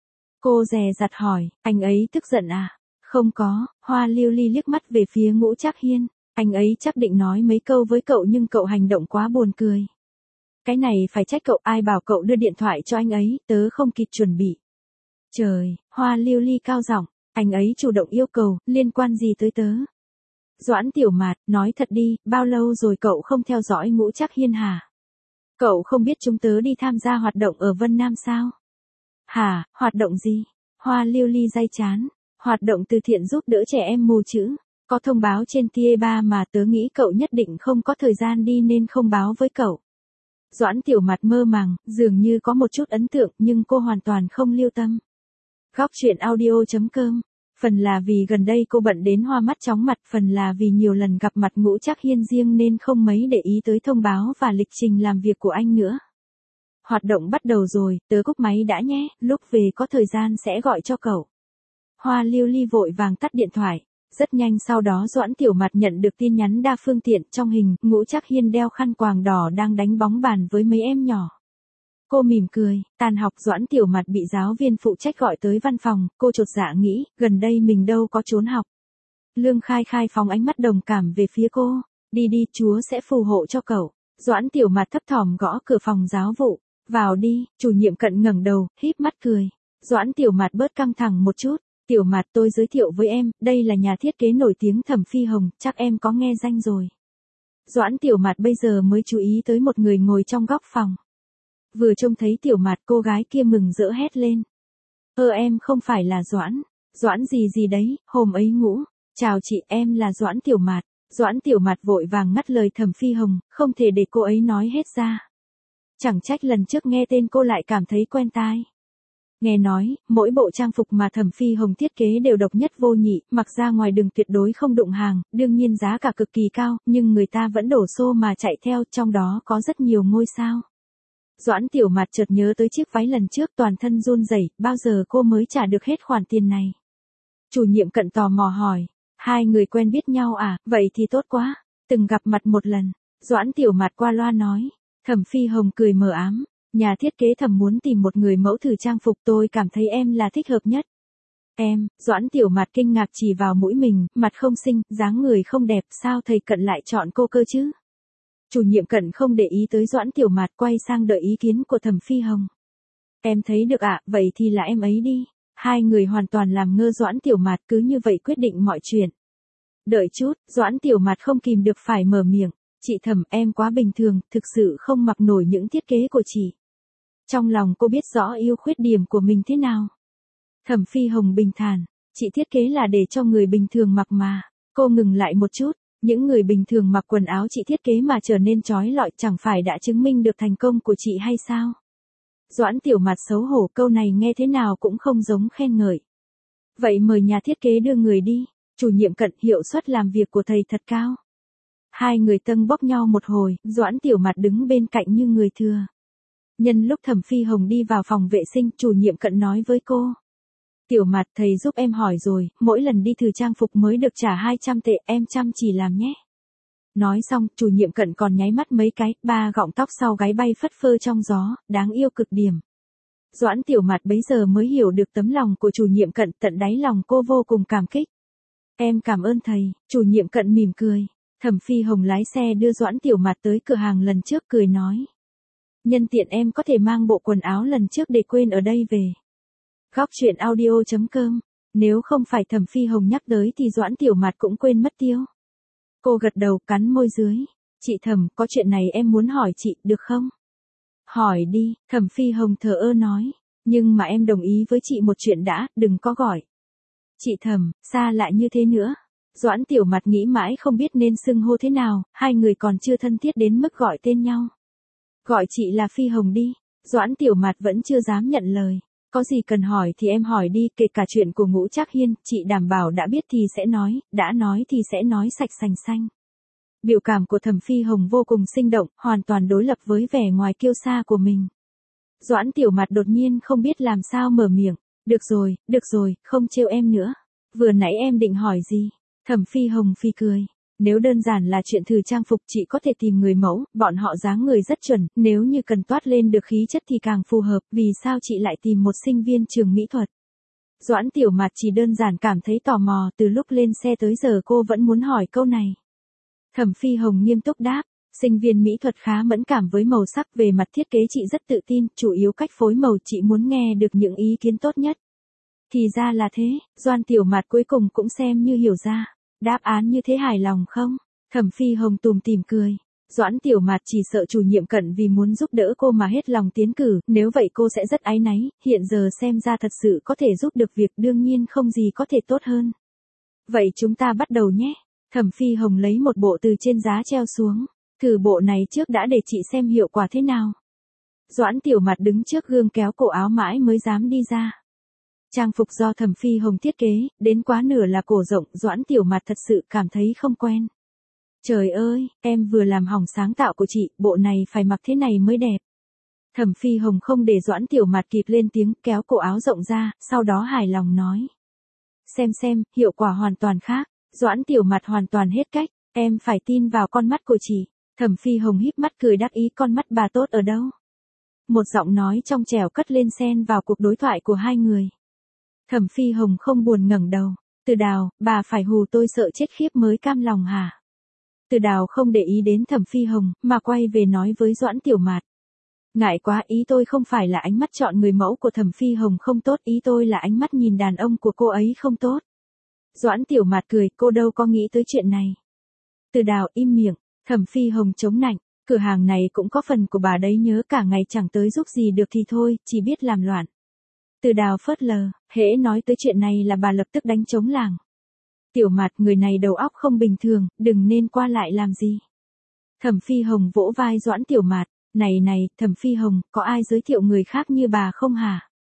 Cô dè dặt hỏi, anh ấy tức giận à? Không có. Hoa Lưu Ly liếc mắt về phía Ngũ Trác Hiên. Anh ấy chắc định nói mấy câu với cậu nhưng cậu hành động quá buồn cười. Cái này phải trách cậu, ai bảo cậu đưa điện thoại cho anh ấy, tớ không kịp chuẩn bị. Trời, Hoa Lưu Ly cao giọng, anh ấy chủ động yêu cầu, liên quan gì tới tớ? Doãn Tiểu Mặt, nói thật đi, bao lâu rồi cậu không theo dõi Ngũ Trác Hiên hả? Cậu không biết chúng tớ đi tham gia hoạt động ở Vân Nam sao? Hả, hoạt động gì? Hoa Lưu Ly day chán. Hoạt động từ thiện giúp đỡ trẻ em mù chữ. Có thông báo trên T ba mà tớ nghĩ cậu nhất định không có thời gian đi nên không báo với cậu. Doãn Tiểu Mặt mơ màng, dường như có một chút ấn tượng nhưng cô hoàn toàn không lưu tâm. Góc truyện audio.com. Phần là vì gần đây cô bận đến hoa mắt chóng mặt, phần là vì nhiều lần gặp mặt Ngũ Trác Hiên riêng nên không mấy để ý tới thông báo và lịch trình làm việc của anh nữa. Hoạt động bắt đầu rồi, tớ cúp máy đã nhé, lúc về có thời gian sẽ gọi cho cậu. Hoa Lưu Ly vội vàng tắt điện thoại. Rất nhanh sau đó Doãn Tiểu Mặt nhận được tin nhắn đa phương tiện, trong hình, Ngũ Trác Hiên đeo khăn quàng đỏ đang đánh bóng bàn với mấy em nhỏ. Cô mỉm cười, tan học Doãn Tiểu Mặt bị giáo viên phụ trách gọi tới văn phòng, cô chột dạ nghĩ, gần đây mình đâu có trốn học. Lương Khai Khai phóng ánh mắt đồng cảm về phía cô, đi đi, Chúa sẽ phù hộ cho cậu. Doãn Tiểu Mặt thấp thỏm gõ cửa phòng giáo vụ, vào đi, chủ nhiệm Cận ngẩng đầu, híp mắt cười. Doãn Tiểu Mặt bớt căng thẳng một chút. Tiểu Mặt, tôi giới thiệu với em, đây là nhà thiết kế nổi tiếng Thẩm Phi Hồng, chắc em có nghe danh rồi. Doãn Tiểu Mặt bây giờ mới chú ý tới một người ngồi trong góc phòng. Vừa trông thấy Tiểu Mặt, cô gái kia mừng rỡ hét lên. Ơ em không phải là Doãn, Doãn gì gì đấy, hôm ấy Ngũ. Chào chị, em là Doãn Tiểu Mặt. Doãn Tiểu Mặt vội vàng ngắt lời Thẩm Phi Hồng, không thể để cô ấy nói hết ra. Chẳng trách lần trước nghe tên cô lại cảm thấy quen tai. Nghe nói, mỗi bộ trang phục mà Thẩm Phi Hồng thiết kế đều độc nhất vô nhị, mặc ra ngoài đường tuyệt đối không đụng hàng, đương nhiên giá cả cực kỳ cao, nhưng người ta vẫn đổ xô mà chạy theo, trong đó có rất nhiều ngôi sao. Doãn Tiểu Mạt chợt nhớ tới chiếc váy lần trước, toàn thân run rẩy, bao giờ cô mới trả được hết khoản tiền này? Chủ nhiệm Cận tò mò hỏi, hai người quen biết nhau à, vậy thì tốt quá, từng gặp mặt một lần. Doãn Tiểu Mạt qua loa nói. Thẩm Phi Hồng cười mờ ám, nhà thiết kế Thẩm muốn tìm một người mẫu thử trang phục, tôi cảm thấy em là thích hợp nhất. Em? Doãn Tiểu Mạt kinh ngạc chỉ vào mũi mình, mặt không xinh, dáng người không đẹp, sao thầy Cận lại chọn cô cơ chứ? Chủ nhiệm Cận không để ý tới Doãn Tiểu Mạt, quay sang đợi ý kiến của Thẩm Phi Hồng. Em thấy được ạ, à, vậy thì là em ấy đi. Hai người hoàn toàn làm ngơ Doãn Tiểu Mạt, cứ như vậy quyết định mọi chuyện. Đợi chút, Doãn Tiểu Mạt không kìm được phải mở miệng. Chị Thẩm, em quá bình thường, thực sự không mặc nổi những thiết kế của chị. Trong lòng cô biết rõ ưu khuyết điểm của mình thế nào. Thẩm Phi Hồng bình thản, chị thiết kế là để cho người bình thường mặc mà. Cô ngừng lại một chút, những người bình thường mặc quần áo chị thiết kế mà trở nên chói lọi, chẳng phải đã chứng minh được thành công của chị hay sao? Doãn Tiểu Mạt xấu hổ, câu này nghe thế nào cũng không giống khen ngợi. Vậy mời nhà thiết kế đưa người đi. Chủ nhiệm Cận, hiệu suất làm việc của thầy thật cao. Hai người tâng bốc nhau một hồi, Doãn Tiểu Mạt đứng bên cạnh như người thừa. Nhân lúc Thẩm Phi Hồng đi vào phòng vệ sinh, chủ nhiệm Cận nói với cô. Tiểu Mạt, thầy giúp em hỏi rồi, mỗi lần đi thử trang phục mới được trả hai trăm tệ, em chăm chỉ làm nhé. Nói xong, chủ nhiệm Cận còn nháy mắt mấy cái, ba gọng tóc sau gáy bay phất phơ trong gió, đáng yêu cực điểm. Doãn Tiểu Mạt bấy giờ mới hiểu được tấm lòng của chủ nhiệm Cận, tận đáy lòng cô vô cùng cảm kích. Em cảm ơn thầy, chủ nhiệm Cận mỉm cười. Thẩm Phi Hồng lái xe đưa Doãn Tiểu Mạt tới cửa hàng lần trước, cười nói. Nhân tiện em có thể mang bộ quần áo lần trước để quên ở đây về. Góc truyện audio chấm com. Nếu không phải Thẩm Phi Hồng nhắc tới thì Doãn Tiểu Mạt cũng quên mất tiêu. Cô gật đầu, cắn môi dưới. Chị Thẩm, có chuyện này em muốn hỏi chị, được không? Hỏi đi, Thẩm Phi Hồng thờ ơ nói. Nhưng mà em đồng ý với chị một chuyện đã, đừng có gọi. Chị Thẩm, xa lại như thế nữa. Doãn Tiểu Mạt nghĩ mãi không biết nên xưng hô thế nào, hai người còn chưa thân thiết đến mức gọi tên nhau. Gọi chị là Phi Hồng đi. Doãn Tiểu Mạt vẫn chưa dám nhận lời. Có gì cần hỏi thì em hỏi đi, kể cả chuyện của Ngũ Trác Hiên, chị đảm bảo đã biết thì sẽ nói, đã nói thì sẽ nói sạch sành xanh. Biểu cảm của Thẩm Phi Hồng vô cùng sinh động, hoàn toàn đối lập với vẻ ngoài kiêu sa của mình. Doãn Tiểu Mạt đột nhiên không biết làm sao mở miệng. Được rồi, được rồi, không trêu em nữa. Vừa nãy em định hỏi gì? Thẩm Phi Hồng phi cười. Nếu đơn giản là chuyện thử trang phục, chị có thể tìm người mẫu, bọn họ dáng người rất chuẩn, nếu như cần toát lên được khí chất thì càng phù hợp, vì sao chị lại tìm một sinh viên trường mỹ thuật? Doãn Tiểu Mạt chỉ đơn giản cảm thấy tò mò, từ lúc lên xe tới giờ cô vẫn muốn hỏi câu này. Thẩm Phi Hồng nghiêm túc đáp, sinh viên mỹ thuật khá mẫn cảm với màu sắc, về mặt thiết kế chị rất tự tin, chủ yếu cách phối màu chị muốn nghe được những ý kiến tốt nhất. Thì ra là thế, Doãn Tiểu Mạt cuối cùng cũng xem như hiểu ra. Đáp án như thế hài lòng không? Thẩm Phi Hồng tùm tìm cười. Doãn Tiểu Mạt chỉ sợ chủ nhiệm Cận vì muốn giúp đỡ cô mà hết lòng tiến cử, nếu vậy cô sẽ rất áy náy, hiện giờ xem ra thật sự có thể giúp được việc, đương nhiên không gì có thể tốt hơn. Vậy chúng ta bắt đầu nhé. Thẩm Phi Hồng lấy một bộ từ trên giá treo xuống. Thử bộ này trước đã để chị xem hiệu quả thế nào. Doãn Tiểu Mạt đứng trước gương kéo cổ áo mãi mới dám đi ra. Trang phục do Thẩm Phi Hồng thiết kế, đến quá nửa là cổ rộng, Doãn Tiểu Mạt thật sự cảm thấy không quen. Trời ơi, em vừa làm hỏng sáng tạo của chị, bộ này phải mặc thế này mới đẹp. Thẩm Phi Hồng không để Doãn Tiểu Mạt kịp lên tiếng, kéo cổ áo rộng ra, sau đó hài lòng nói. Xem xem, hiệu quả hoàn toàn khác. Doãn Tiểu Mạt hoàn toàn hết cách, em phải tin vào con mắt của chị. Thẩm Phi Hồng híp mắt cười đắc ý, con mắt bà tốt ở đâu? Một giọng nói trong trẻo cất lên xen vào cuộc đối thoại của hai người. Thẩm Phi Hồng không buồn ngẩng đầu. Từ Đào, bà phải hù tôi sợ chết khiếp mới cam lòng hả? Từ Đào không để ý đến Thẩm Phi Hồng, mà quay về nói với Doãn Tiểu Mạt. Ngại quá, ý tôi không phải là ánh mắt chọn người mẫu của Thẩm Phi Hồng không tốt, ý tôi là ánh mắt nhìn đàn ông của cô ấy không tốt. Doãn Tiểu Mạt cười, cô đâu có nghĩ tới chuyện này. Từ Đào im miệng. Thẩm Phi Hồng chống nạnh, cửa hàng này cũng có phần của bà đấy, nhớ cả ngày chẳng tới giúp gì được thì thôi, chỉ biết làm loạn. Từ Đào phớt lờ, hễ nói tới chuyện này là bà lập tức đánh trống làng. Tiểu Mạt, người này đầu óc không bình thường, đừng nên qua lại làm gì. Thẩm Phi Hồng vỗ vai Doãn Tiểu Mạt, này này, Thẩm Phi Hồng, có ai giới thiệu người khác như bà không hả?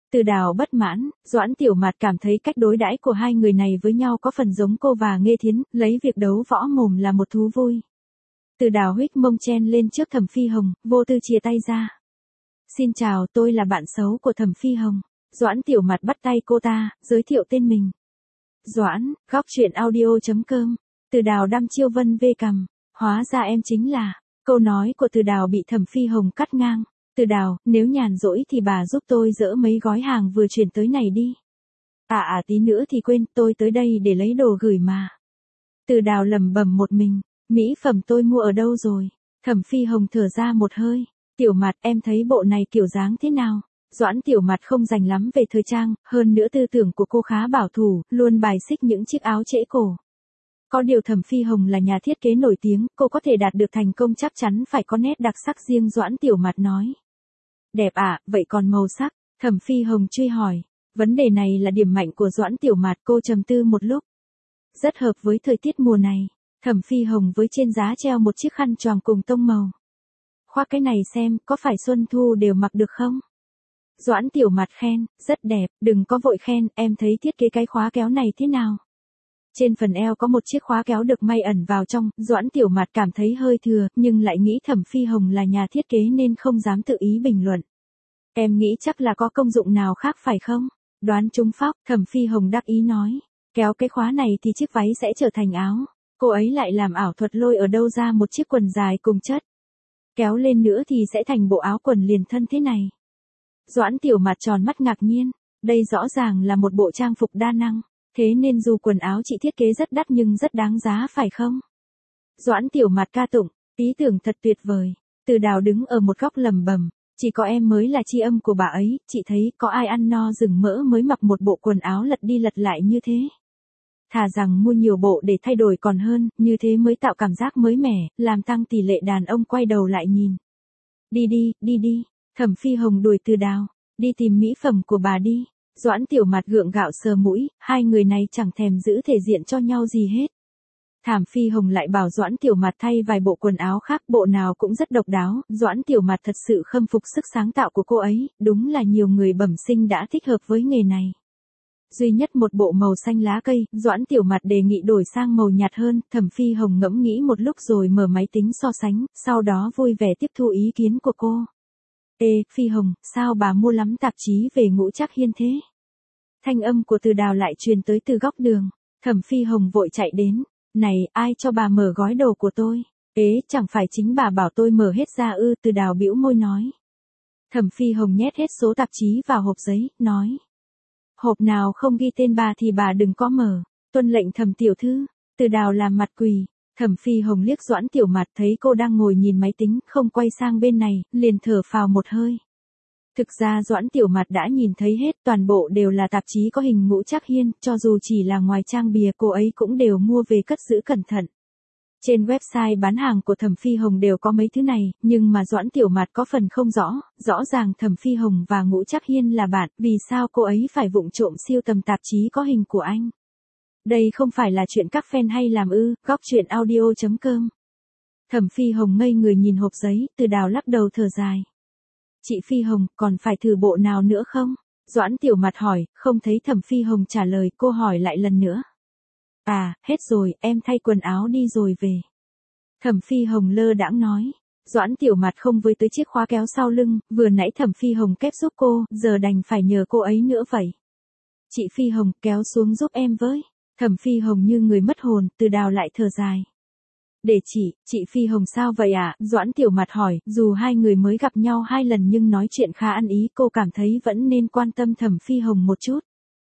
Từ Đào bất mãn, Doãn Tiểu Mạt cảm thấy cách đối đãi của hai người này với nhau có phần giống cô và Nghê Thiến, lấy việc đấu võ mồm là một thú vui. Từ Đào huých mông chen lên trước Thẩm Phi Hồng, vô tư chìa tay ra. Xin chào, tôi là bạn xấu của Thẩm Phi Hồng. Doãn Tiểu Mạt bắt tay cô ta, giới thiệu tên mình. Doãn, góc truyện audio chấm com. Từ Đào đăm chiêu vân vê cằm. Hóa ra em chính là. Câu nói của Từ Đào bị Thẩm Phi Hồng cắt ngang. Từ Đào, nếu nhàn rỗi thì bà giúp tôi dỡ mấy gói hàng vừa chuyển tới này đi. À à tí nữa thì quên, tôi tới đây để lấy đồ gửi mà. Từ Đào lẩm bẩm một mình, mỹ phẩm tôi mua ở đâu rồi? Thẩm Phi Hồng thở ra một hơi. Tiểu Mạt, em thấy bộ này kiểu dáng thế nào? Doãn Tiểu Mạt không rành lắm về thời trang, hơn nữa tư tưởng của cô khá bảo thủ, luôn bài xích những chiếc áo trễ cổ. Có điều Thẩm Phi Hồng là nhà thiết kế nổi tiếng, cô có thể đạt được thành công chắc chắn phải có nét đặc sắc riêng. Doãn Tiểu Mạt nói. Đẹp ạ, à, vậy còn màu sắc? Thẩm Phi Hồng truy hỏi. Vấn đề này là điểm mạnh của Doãn Tiểu Mạt, cô trầm tư một lúc. Rất hợp với thời tiết mùa này. Thẩm Phi Hồng với trên giá treo một chiếc khăn choàng cùng tông màu. Khoác cái này xem, có phải xuân thu đều mặc được không? Doãn Tiểu Mạt khen, rất đẹp, đừng có vội khen, em thấy thiết kế cái khóa kéo này thế nào? Trên phần eo có một chiếc khóa kéo được may ẩn vào trong, Doãn Tiểu Mạt cảm thấy hơi thừa, nhưng lại nghĩ Thẩm Phi Hồng là nhà thiết kế nên không dám tự ý bình luận. Em nghĩ chắc là có công dụng nào khác phải không? Đoán trúng phóc, Thẩm Phi Hồng đắc ý nói. Kéo cái khóa này thì chiếc váy sẽ trở thành áo. Cô ấy lại làm ảo thuật lôi ở đâu ra một chiếc quần dài cùng chất. Kéo lên nữa thì sẽ thành bộ áo quần liền thân thế này. Doãn Tiểu Mạt tròn mắt ngạc nhiên. Đây rõ ràng là một bộ trang phục đa năng. Thế nên dù quần áo chị thiết kế rất đắt nhưng rất đáng giá phải không? Doãn Tiểu Mạt ca tụng, ý tưởng thật tuyệt vời. Từ Đào đứng ở một góc lầm bầm. Chỉ có em mới là tri âm của bà ấy, chị thấy có ai ăn no rừng mỡ mới mặc một bộ quần áo lật đi lật lại như thế. Thà rằng mua nhiều bộ để thay đổi còn hơn, như thế mới tạo cảm giác mới mẻ, làm tăng tỷ lệ đàn ông quay đầu lại nhìn. Đi đi, đi đi, Thẩm Phi Hồng đuổi Từ Đào, đi tìm mỹ phẩm của bà đi. Doãn Tiểu Mạt gượng gạo sờ mũi, hai người này chẳng thèm giữ thể diện cho nhau gì hết. Thẩm Phi Hồng lại bảo Doãn Tiểu Mạt thay vài bộ quần áo khác, bộ nào cũng rất độc đáo, Doãn Tiểu Mạt thật sự khâm phục sức sáng tạo của cô ấy, đúng là nhiều người bẩm sinh đã thích hợp với nghề này. Duy nhất một bộ màu xanh lá cây, Doãn Tiểu Mạt đề nghị đổi sang màu nhạt hơn, Thẩm Phi Hồng ngẫm nghĩ một lúc rồi mở máy tính so sánh, sau đó vui vẻ tiếp thu ý kiến của cô. Ê, Phi Hồng, sao bà mua lắm tạp chí về Ngũ Trác Hiên thế? Thanh âm của Từ Đào lại truyền tới từ góc đường. Thẩm Phi Hồng vội chạy đến. Này, ai cho bà mở gói đồ của tôi? Ế, chẳng phải chính bà bảo tôi mở hết ra ư? Từ Đào bĩu môi nói. Thẩm Phi Hồng nhét hết số tạp chí vào hộp giấy, nói. Hộp nào không ghi tên bà thì bà đừng có mở. Tuân lệnh Thẩm tiểu thư. Từ Đào làm mặt quỳ. Thẩm Phi Hồng liếc Doãn Tiểu Mạt thấy cô đang ngồi nhìn máy tính, không quay sang bên này, liền thở phào một hơi. Thực ra Doãn Tiểu Mạt đã nhìn thấy hết, toàn bộ đều là tạp chí có hình Ngũ Trác Hiên, cho dù chỉ là ngoài trang bìa cô ấy cũng đều mua về cất giữ cẩn thận. Trên website bán hàng của Thẩm Phi Hồng đều có mấy thứ này, nhưng mà Doãn Tiểu Mạt có phần không rõ, rõ ràng Thẩm Phi Hồng và Ngũ Trác Hiên là bạn, vì sao cô ấy phải vụng trộm siêu tầm tạp chí có hình của anh? Đây không phải là chuyện các fan hay làm ư? Góc truyện audio chấm com. Thẩm Phi Hồng ngây người nhìn hộp giấy, Từ Đào lắc đầu thở dài. Chị Phi Hồng, còn phải thử bộ nào nữa không? Doãn Tiểu Mạt hỏi, không thấy Thẩm Phi Hồng trả lời, cô hỏi lại lần nữa. À, hết rồi, em thay quần áo đi rồi về. Thẩm Phi Hồng lơ đãng nói. Doãn Tiểu Mạt không với tới chiếc khóa kéo sau lưng, vừa nãy Thẩm Phi Hồng kép giúp cô, giờ đành phải nhờ cô ấy nữa vậy. Chị Phi Hồng, kéo xuống giúp em với. Thẩm Phi Hồng như người mất hồn, Từ Đào lại thở dài. Để chị, chị Phi Hồng sao vậy ạ? À? Doãn Tiểu Mạt hỏi, dù hai người mới gặp nhau hai lần nhưng nói chuyện khá ăn ý, cô cảm thấy vẫn nên quan tâm Thẩm Phi Hồng một chút.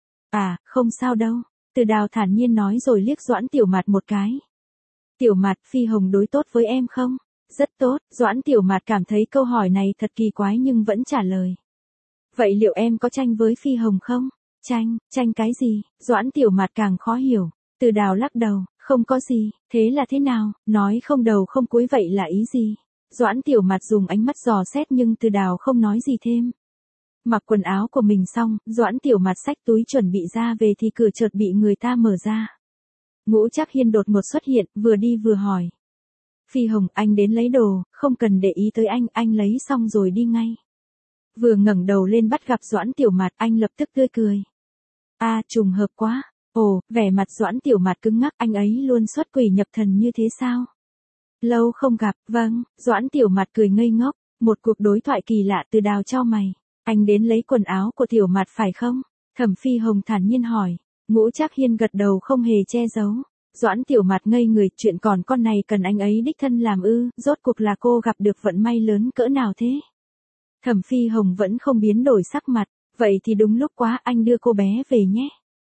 À, không sao đâu. Từ Đào thản nhiên nói rồi liếc Doãn Tiểu Mạt một cái. Tiểu Mạt, Phi Hồng đối tốt với em không? Rất tốt, Doãn Tiểu Mạt cảm thấy câu hỏi này thật kỳ quái nhưng vẫn trả lời. Vậy liệu em có tranh với Phi Hồng không? Tranh, tranh cái gì? Doãn Tiểu Mạt càng khó hiểu. Từ Đào lắc đầu, không có gì, thế là thế nào, nói không đầu không cuối vậy là ý gì? Doãn Tiểu Mạt dùng ánh mắt dò xét nhưng Từ Đào không nói gì thêm. Mặc quần áo của mình xong, Doãn Tiểu Mạt xách túi chuẩn bị ra về thì cửa chợt bị người ta mở ra. Ngũ Trác Hiên đột ngột xuất hiện, vừa đi vừa hỏi. Phi Hồng, anh đến lấy đồ, không cần để ý tới anh, anh lấy xong rồi đi ngay. Vừa ngẩng đầu lên bắt gặp Doãn Tiểu Mạt, anh lập tức tươi cười. A, à, trùng hợp quá. Ồ, vẻ mặt Doãn Tiểu Mạt cứng ngắc, anh ấy luôn xuất quỷ nhập thần như thế sao? Lâu không gặp, vâng, Doãn Tiểu Mạt cười ngây ngốc, một cuộc đối thoại kỳ lạ. Từ Đào chau mày, anh đến lấy quần áo của Tiểu Mạt phải không? Thẩm Phi Hồng thản nhiên hỏi. Ngũ Trác Hiên gật đầu không hề che giấu. Doãn Tiểu Mạt ngây người, chuyện còn con này cần anh ấy đích thân làm ư? Rốt cuộc là cô gặp được vận may lớn cỡ nào thế? Thẩm Phi Hồng vẫn không biến đổi sắc mặt. Vậy thì đúng lúc quá, anh đưa cô bé về nhé.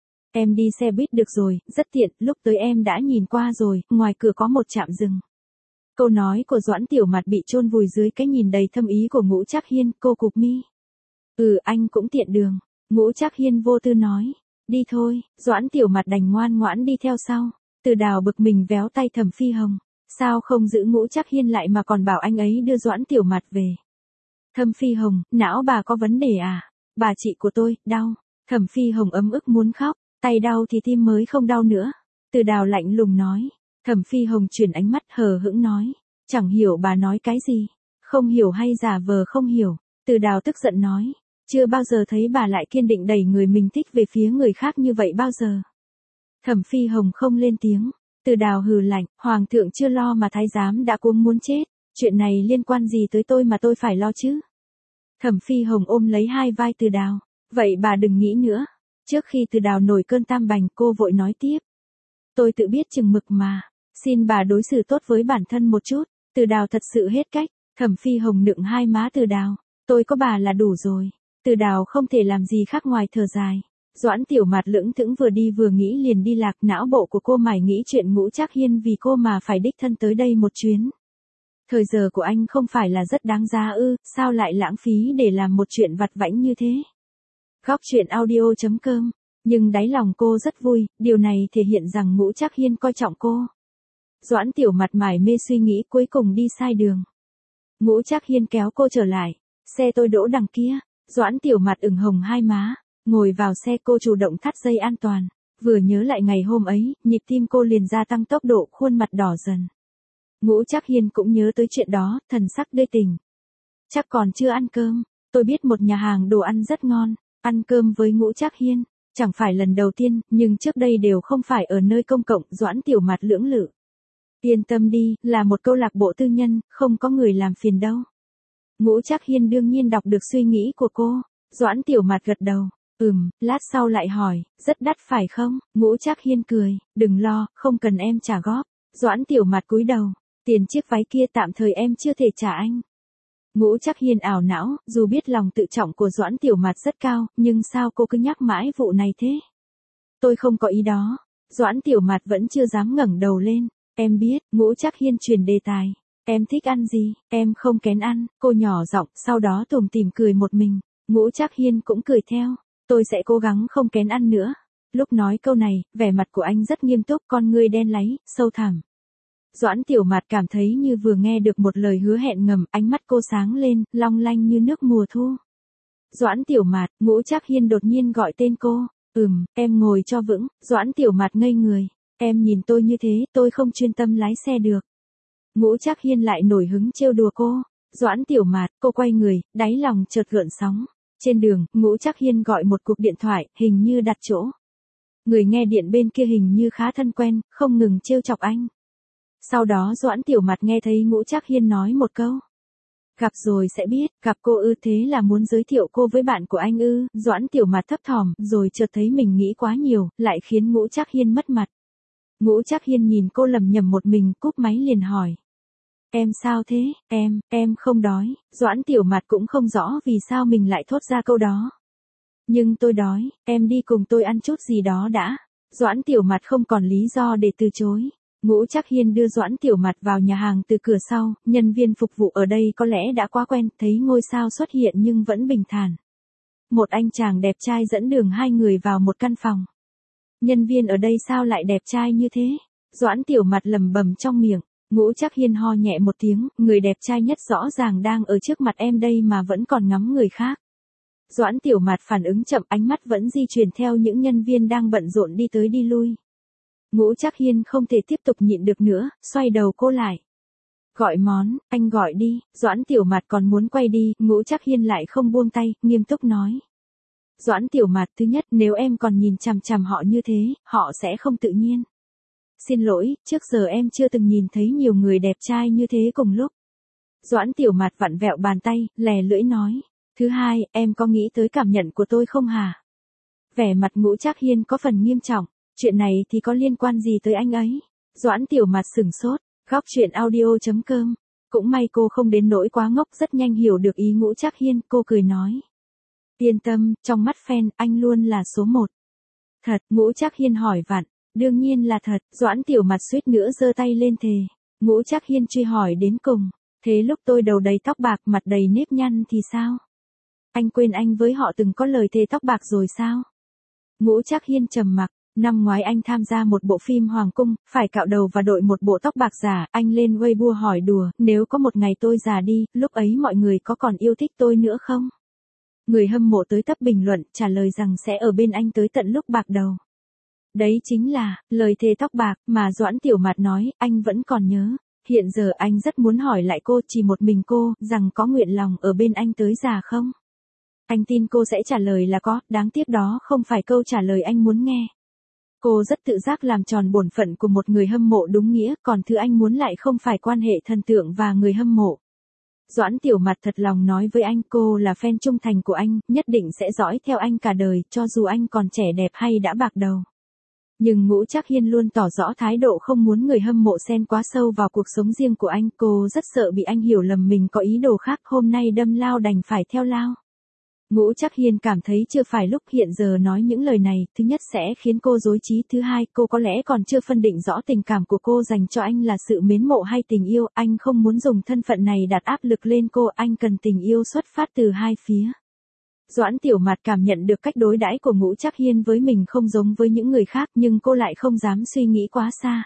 Em đi xe buýt được rồi, rất tiện, lúc tới em đã nhìn qua rồi, ngoài cửa có một trạm dừng. Câu nói của Doãn Tiểu Mạt bị chôn vùi dưới cái nhìn đầy thâm ý của Ngũ Trác Hiên. Cô cụp mi. Ừ, anh cũng tiện đường. Ngũ Trác Hiên vô tư nói. Đi thôi. Doãn Tiểu Mạt đành ngoan ngoãn đi theo sau. Từ Đào bực mình véo tay Thẩm Phi Hồng. Sao không giữ Ngũ Trác Hiên lại mà còn bảo anh ấy đưa Doãn Tiểu Mạt về? Thẩm Phi Hồng, não bà có vấn đề à? Bà chị của tôi, đau. Thẩm Phi Hồng ấm ức muốn khóc. Tay đau thì tim mới không đau nữa. Từ Đào lạnh lùng nói. Thẩm Phi Hồng chuyển ánh mắt hờ hững nói. Chẳng hiểu bà nói cái gì. Không hiểu hay giả vờ không hiểu. Từ Đào tức giận nói. Chưa bao giờ thấy bà lại kiên định đẩy người mình thích về phía người khác như vậy bao giờ. Thẩm Phi Hồng không lên tiếng. Từ Đào hừ lạnh. Hoàng thượng chưa lo mà thái giám đã cuống muốn chết. Chuyện này liên quan gì tới tôi mà tôi phải lo chứ? Thẩm Phi Hồng ôm lấy hai vai Từ Đào. Vậy bà đừng nghĩ nữa. Trước khi Từ Đào nổi cơn tam bành, cô vội nói tiếp. Tôi tự biết chừng mực mà. Xin bà đối xử tốt với bản thân một chút. Từ Đào thật sự hết cách. Thẩm Phi Hồng nựng hai má Từ Đào. Tôi có bà là đủ rồi. Từ Đào không thể làm gì khác ngoài thở dài. Doãn Tiểu Mạt lững thững vừa đi vừa nghĩ liền đi lạc. Não bộ của cô mải nghĩ chuyện Ngũ Trác Hiên vì cô mà phải đích thân tới đây một chuyến. Thời giờ của anh không phải là rất đáng giá ư? Sao lại lãng phí để làm một chuyện vặt vãnh như thế? Góc truyện audio chấm com. Nhưng đáy lòng cô rất vui, điều này thể hiện rằng Ngũ Trác Hiên coi trọng cô. Doãn Tiểu Mạt mải mê suy nghĩ, cuối cùng đi sai đường. Ngũ Trác Hiên kéo cô trở lại. Xe tôi đỗ đằng kia. Doãn Tiểu Mạt ửng hồng hai má. Ngồi vào xe, cô chủ động thắt dây an toàn. Vừa nhớ lại ngày hôm ấy, nhịp tim cô liền gia tăng tốc độ, khuôn mặt đỏ dần. Ngũ Trác Hiên cũng nhớ tới chuyện đó, thần sắc đê tình. Chắc còn chưa ăn cơm. Tôi biết một nhà hàng đồ ăn rất ngon. Ăn cơm với Ngũ Trác Hiên. Chẳng phải lần đầu tiên, nhưng trước đây đều không phải ở nơi công cộng. Doãn Tiểu Mạt lưỡng lự. Yên tâm đi, là một câu lạc bộ tư nhân, không có người làm phiền đâu. Ngũ Trác Hiên đương nhiên đọc được suy nghĩ của cô. Doãn Tiểu Mạt gật đầu. Ừm, lát sau lại hỏi, rất đắt phải không? Ngũ Trác Hiên cười, đừng lo, không cần em trả góp. Doãn Tiểu Mạt cúi đầu, tiền chiếc váy kia tạm thời em chưa thể trả anh. Ngũ Trác Hiên ảo não, dù biết lòng tự trọng của Doãn Tiểu Mạt rất cao, nhưng sao cô cứ nhắc mãi vụ này thế? Tôi không có ý đó. Doãn Tiểu Mạt vẫn chưa dám ngẩng đầu lên. Em biết. Ngũ Trác Hiên truyền đề tài. Em thích ăn gì? Em không kén ăn. Cô nhỏ giọng, sau đó tủm tỉm cười một mình. Ngũ Trác Hiên cũng cười theo. Tôi sẽ cố gắng không kén ăn nữa. Lúc nói câu này, vẻ mặt của anh rất nghiêm túc, con ngươi đen láy, sâu thẳm. Doãn Tiểu Mạt cảm thấy như vừa nghe được một lời hứa hẹn ngầm, ánh mắt cô sáng lên, long lanh như nước mùa thu. Doãn Tiểu Mạt, Ngũ Trác Hiên đột nhiên gọi tên cô. Ừm, em ngồi cho vững. Doãn Tiểu Mạt ngây người. Em nhìn tôi như thế, tôi không chuyên tâm lái xe được. Ngũ Trác Hiên lại nổi hứng trêu đùa cô. Doãn Tiểu Mạt, cô quay người, đáy lòng chợt gợn sóng. Trên đường, Ngũ Trác Hiên gọi một cuộc điện thoại, hình như đặt chỗ. Người nghe điện bên kia hình như khá thân quen, không ngừng trêu chọc anh. Sau đó Doãn Tiểu Mạt nghe thấy Ngũ Trác Hiên nói một câu. Gặp rồi sẽ biết, gặp cô ư, thế là muốn giới thiệu cô với bạn của anh ư? Doãn Tiểu Mạt thấp thỏm, rồi chợt thấy mình nghĩ quá nhiều, lại khiến Ngũ Trác Hiên mất mặt. Ngũ Trác Hiên nhìn cô lẩm nhẩm một mình, cúp máy liền hỏi. Em sao thế? Em, em không đói. Doãn Tiểu Mạt cũng không rõ vì sao mình lại thốt ra câu đó. Nhưng tôi đói, em đi cùng tôi ăn chút gì đó đã. Doãn Tiểu Mạt không còn lý do để từ chối. Ngũ Trác Hiên đưa Doãn Tiểu Mạt vào nhà hàng từ cửa sau, nhân viên phục vụ ở đây có lẽ đã quá quen, thấy ngôi sao xuất hiện nhưng vẫn bình thản. Một anh chàng đẹp trai dẫn đường hai người vào một căn phòng. Nhân viên ở đây sao lại đẹp trai như thế? Doãn Tiểu Mạt lẩm bẩm trong miệng. Ngũ Trác Hiên ho nhẹ một tiếng, người đẹp trai nhất rõ ràng đang ở trước mặt em đây mà vẫn còn ngắm người khác. Doãn Tiểu Mạt phản ứng chậm, ánh mắt vẫn di chuyển theo những nhân viên đang bận rộn đi tới đi lui. Ngũ Trác Hiên không thể tiếp tục nhịn được nữa, xoay đầu cô lại. Gọi món, anh gọi đi, Doãn Tiểu Mạt còn muốn quay đi, Ngũ Trác Hiên lại không buông tay, nghiêm túc nói. Doãn Tiểu Mạt, thứ nhất, nếu em còn nhìn chằm chằm họ như thế, họ sẽ không tự nhiên. Xin lỗi, trước giờ em chưa từng nhìn thấy nhiều người đẹp trai như thế cùng lúc. Doãn Tiểu Mạt vặn vẹo bàn tay, lè lưỡi nói. Thứ hai, em có nghĩ tới cảm nhận của tôi không hả? Vẻ mặt Ngũ Trác Hiên có phần nghiêm trọng, chuyện này thì có liên quan gì tới anh ấy? Doãn Tiểu Mạt sửng sốt, góc chuyện audio chấm com. Cũng may cô không đến nỗi quá ngốc, rất nhanh hiểu được ý Ngũ Trác Hiên, cô cười nói. Yên tâm, trong mắt fan, anh luôn là số một. Thật, Ngũ Trác Hiên hỏi vặn. Đương nhiên là thật, Doãn Tiểu Mạt suýt nữa giơ tay lên thề. Ngũ Trác Hiên truy hỏi đến cùng. Thế lúc tôi đầu đầy tóc bạc, mặt đầy nếp nhăn thì sao? Anh quên anh với họ từng có lời thề tóc bạc rồi sao? Ngũ Trác Hiên trầm mặc. Năm ngoái anh tham gia một bộ phim Hoàng Cung, phải cạo đầu và đội một bộ tóc bạc giả, anh lên Weibo hỏi đùa, nếu có một ngày tôi già đi, lúc ấy mọi người có còn yêu thích tôi nữa không? Người hâm mộ tới tấp bình luận, trả lời rằng sẽ ở bên anh tới tận lúc bạc đầu. Đấy chính là, lời thề tóc bạc, mà Doãn Tiểu Mạt nói, anh vẫn còn nhớ. Hiện giờ anh rất muốn hỏi lại cô, chỉ một mình cô, rằng có nguyện lòng ở bên anh tới già không? Anh tin cô sẽ trả lời là có, đáng tiếc đó không phải câu trả lời anh muốn nghe. Cô rất tự giác làm tròn bổn phận của một người hâm mộ đúng nghĩa, còn thứ anh muốn lại không phải quan hệ thần tượng và người hâm mộ. Doãn Tiểu Mạt thật lòng nói với anh, cô là fan trung thành của anh, nhất định sẽ dõi theo anh cả đời, cho dù anh còn trẻ đẹp hay đã bạc đầu. Nhưng Ngũ Trác Hiên luôn tỏ rõ thái độ không muốn người hâm mộ xen quá sâu vào cuộc sống riêng của anh, cô rất sợ bị anh hiểu lầm mình có ý đồ khác, hôm nay đâm lao đành phải theo lao. Ngũ Trác Hiên cảm thấy chưa phải lúc hiện giờ nói những lời này, thứ nhất sẽ khiến cô rối trí, thứ hai, cô có lẽ còn chưa phân định rõ tình cảm của cô dành cho anh là sự mến mộ hay tình yêu, anh không muốn dùng thân phận này đặt áp lực lên cô, anh cần tình yêu xuất phát từ hai phía. Doãn Tiểu Mạt cảm nhận được cách đối đãi của Ngũ Trác Hiên với mình không giống với những người khác, nhưng cô lại không dám suy nghĩ quá xa.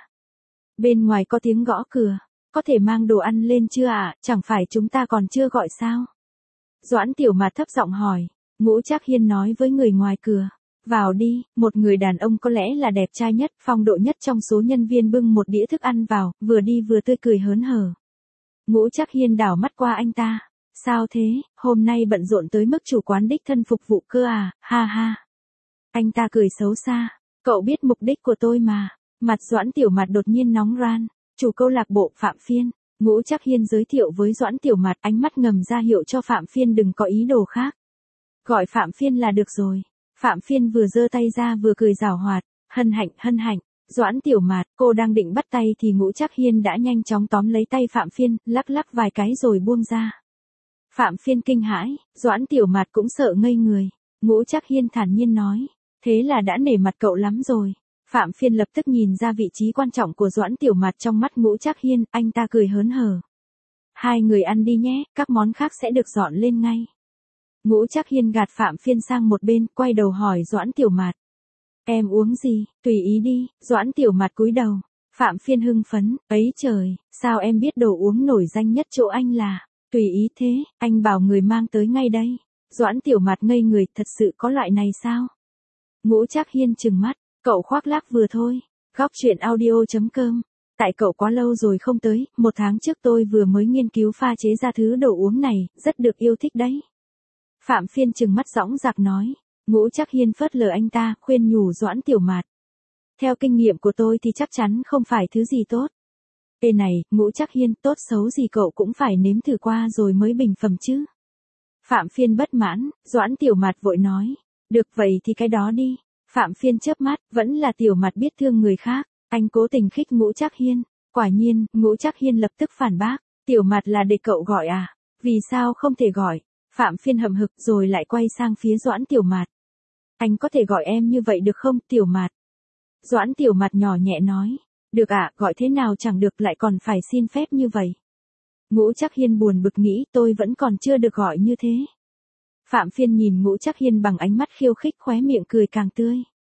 Bên ngoài có tiếng gõ cửa, có thể mang đồ ăn lên chưa ạ, à? Chẳng phải chúng ta còn chưa gọi sao? Doãn Tiểu Mạt thấp giọng hỏi. Ngũ Trác Hiên nói với người ngoài cửa. Vào đi, một người đàn ông có lẽ là đẹp trai nhất, phong độ nhất trong số nhân viên bưng một đĩa thức ăn vào, vừa đi vừa tươi cười hớn hở. Ngũ Trác Hiên đảo mắt qua anh ta. Sao thế, hôm nay bận rộn tới mức chủ quán đích thân phục vụ cơ à, ha ha. Anh ta cười xấu xa. Cậu biết mục đích của tôi mà. Mặt Doãn Tiểu Mạt đột nhiên nóng ran. Chủ câu lạc bộ Phạm Phiên. Ngũ Trác Hiên giới thiệu với Doãn Tiểu Mạt, ánh mắt ngầm ra hiệu cho Phạm Phiên đừng có ý đồ khác. Gọi Phạm Phiên là được rồi. Phạm Phiên vừa giơ tay ra vừa cười giảo hoạt. Hân hạnh, hân hạnh. Doãn Tiểu Mạt, cô đang định bắt tay thì Ngũ Trác Hiên đã nhanh chóng tóm lấy tay Phạm Phiên, lắc lắc vài cái rồi buông ra. Phạm Phiên kinh hãi, Doãn Tiểu Mạt cũng sợ ngây người. Ngũ Trác Hiên thản nhiên nói. Thế là đã nể mặt cậu lắm rồi. Phạm Phiên lập tức nhìn ra vị trí quan trọng của Doãn Tiểu Mạt trong mắt Ngũ Trác Hiên, anh ta cười hớn hở. Hai người ăn đi nhé, các món khác sẽ được dọn lên ngay. Ngũ Trác Hiên gạt Phạm Phiên sang một bên, quay đầu hỏi Doãn Tiểu Mạt. Em uống gì, tùy ý đi, Doãn Tiểu Mạt cúi đầu. Phạm Phiên hưng phấn, ấy trời, sao em biết đồ uống nổi danh nhất chỗ anh là, tùy ý thế, anh bảo người mang tới ngay đây. Doãn Tiểu Mạt ngây người, thật sự có loại này sao? Ngũ Trác Hiên trừng mắt, cậu khoác lác vừa thôi. Góc chuyện audio chấm com. Tại cậu quá lâu rồi không tới, một tháng trước tôi vừa mới nghiên cứu pha chế ra thứ đồ uống này, rất được yêu thích đấy. Phạm Phiên trừng mắt dõng dạc nói. Ngũ Trác Hiên phớt lờ anh ta, khuyên nhủ Doãn Tiểu Mạt. Theo kinh nghiệm của tôi thì chắc chắn không phải thứ gì tốt. Ê này, Ngũ Trác Hiên, tốt xấu gì cậu cũng phải nếm thử qua rồi mới bình phẩm chứ. Phạm Phiên bất mãn, Doãn Tiểu Mạt vội nói. Được vậy thì cái đó đi. Phạm Phiên chớp mắt, vẫn là Tiểu Mạt biết thương người khác. Anh cố tình khích Ngũ Trác Hiên. Quả nhiên, Ngũ Trác Hiên lập tức phản bác. Tiểu Mạt là để cậu gọi à? Vì sao không thể gọi? Phạm Phiên hậm hực rồi lại quay sang phía Doãn Tiểu Mạt. Anh có thể gọi em như vậy được không, Tiểu Mạt? Doãn Tiểu Mạt nhỏ nhẹ nói. Được ạ, à, gọi thế nào chẳng được lại còn phải xin phép như vậy. Ngũ Trác Hiên buồn bực nghĩ tôi vẫn còn chưa được gọi như thế. Phạm Phiên nhìn Ngũ Trác Hiên bằng ánh mắt khiêu khích, khóe miệng cười càng tươi.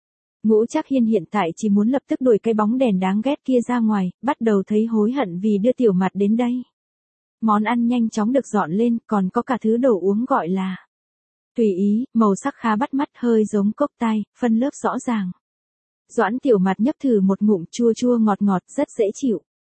Ngũ Trác Hiên hiện tại chỉ muốn lập tức đuổi cái bóng đèn đáng ghét kia ra ngoài, bắt đầu thấy hối hận vì đưa Tiểu Mạt đến đây. Món ăn nhanh chóng được dọn lên, còn có cả thứ đồ uống gọi là tùy ý, màu sắc khá bắt mắt, hơi giống cốc tai, phân lớp rõ ràng. Doãn Tiểu Mạt nhấp thử một ngụm, chua chua ngọt ngọt, rất dễ chịu.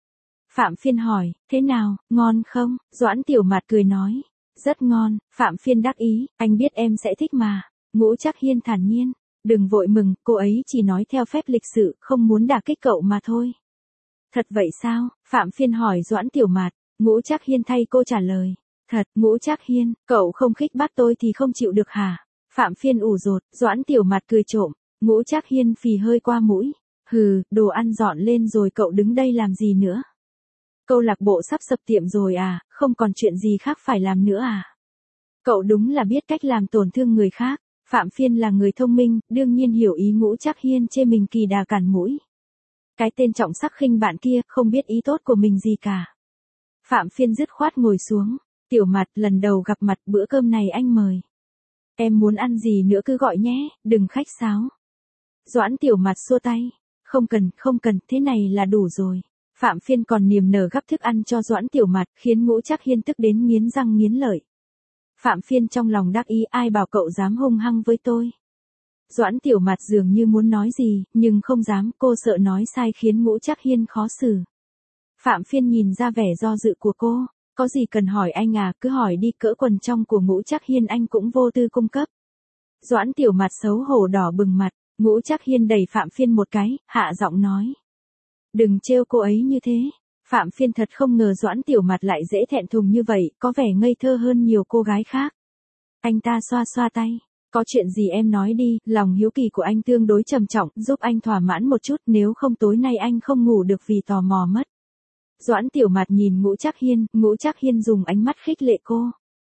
Phạm Phiên hỏi, thế nào, ngon không? Doãn Tiểu Mạt cười nói, rất ngon. Phạm Phiên đắc ý, anh biết em sẽ thích mà. Ngũ Trác Hiên thản nhiên, đừng vội mừng, cô ấy chỉ nói theo phép lịch sự, không muốn đả kích cậu mà thôi. Thật vậy sao? Phạm Phiên hỏi Doãn Tiểu Mạt. Ngũ Trác Hiên thay cô trả lời. Thật. Ngũ Trác Hiên, cậu không khích bác tôi thì không chịu được hả? Phạm Phiên ủ rột. Doãn Tiểu Mạt cười trộm. Ngũ Trác Hiên phì hơi qua mũi. Hừ, đồ ăn dọn lên rồi cậu đứng đây làm gì nữa? Câu lạc bộ sắp sập tiệm rồi à, không còn chuyện gì khác phải làm nữa à? Cậu đúng là biết cách làm tổn thương người khác. Phạm Phiên là người thông minh, đương nhiên hiểu ý Ngũ Trác Hiên chê mình kỳ đà cản mũi. Cái tên trọng sắc khinh bạn kia không biết ý tốt của mình gì cả. Phạm Phiên dứt khoát ngồi xuống. Tiểu Mạt, lần đầu gặp mặt, bữa cơm này anh mời. Em muốn ăn gì nữa cứ gọi nhé, đừng khách sáo. Doãn Tiểu Mạt xua tay. Không cần, không cần, thế này là đủ rồi. Phạm Phiên còn niềm nở gắp thức ăn cho Doãn Tiểu Mạt, khiến Ngũ Trác Hiên tức đến nghiến răng nghiến lợi. Phạm Phiên trong lòng đắc ý, ai bảo cậu dám hung hăng với tôi. Doãn Tiểu Mạt dường như muốn nói gì, nhưng không dám, cô sợ nói sai khiến Ngũ Trác Hiên khó xử. Phạm Phiên nhìn ra vẻ do dự của cô, có gì cần hỏi anh à, cứ hỏi đi, cỡ quần trong của Ngũ Trác Hiên anh cũng vô tư cung cấp. Doãn Tiểu Mạt xấu hổ đỏ bừng mặt, Ngũ Trác Hiên đẩy Phạm Phiên một cái, hạ giọng nói. Đừng trêu cô ấy như thế. Phạm Phiên thật không ngờ Doãn Tiểu Mạt lại dễ thẹn thùng như vậy, có vẻ ngây thơ hơn nhiều cô gái khác. Anh ta xoa xoa tay. Có chuyện gì em nói đi, lòng hiếu kỳ của anh tương đối trầm trọng, giúp anh thỏa mãn một chút, nếu không tối nay anh không ngủ được vì tò mò mất. Doãn Tiểu Mạt nhìn Ngũ Trác Hiên, Ngũ Trác Hiên dùng ánh mắt khích lệ cô.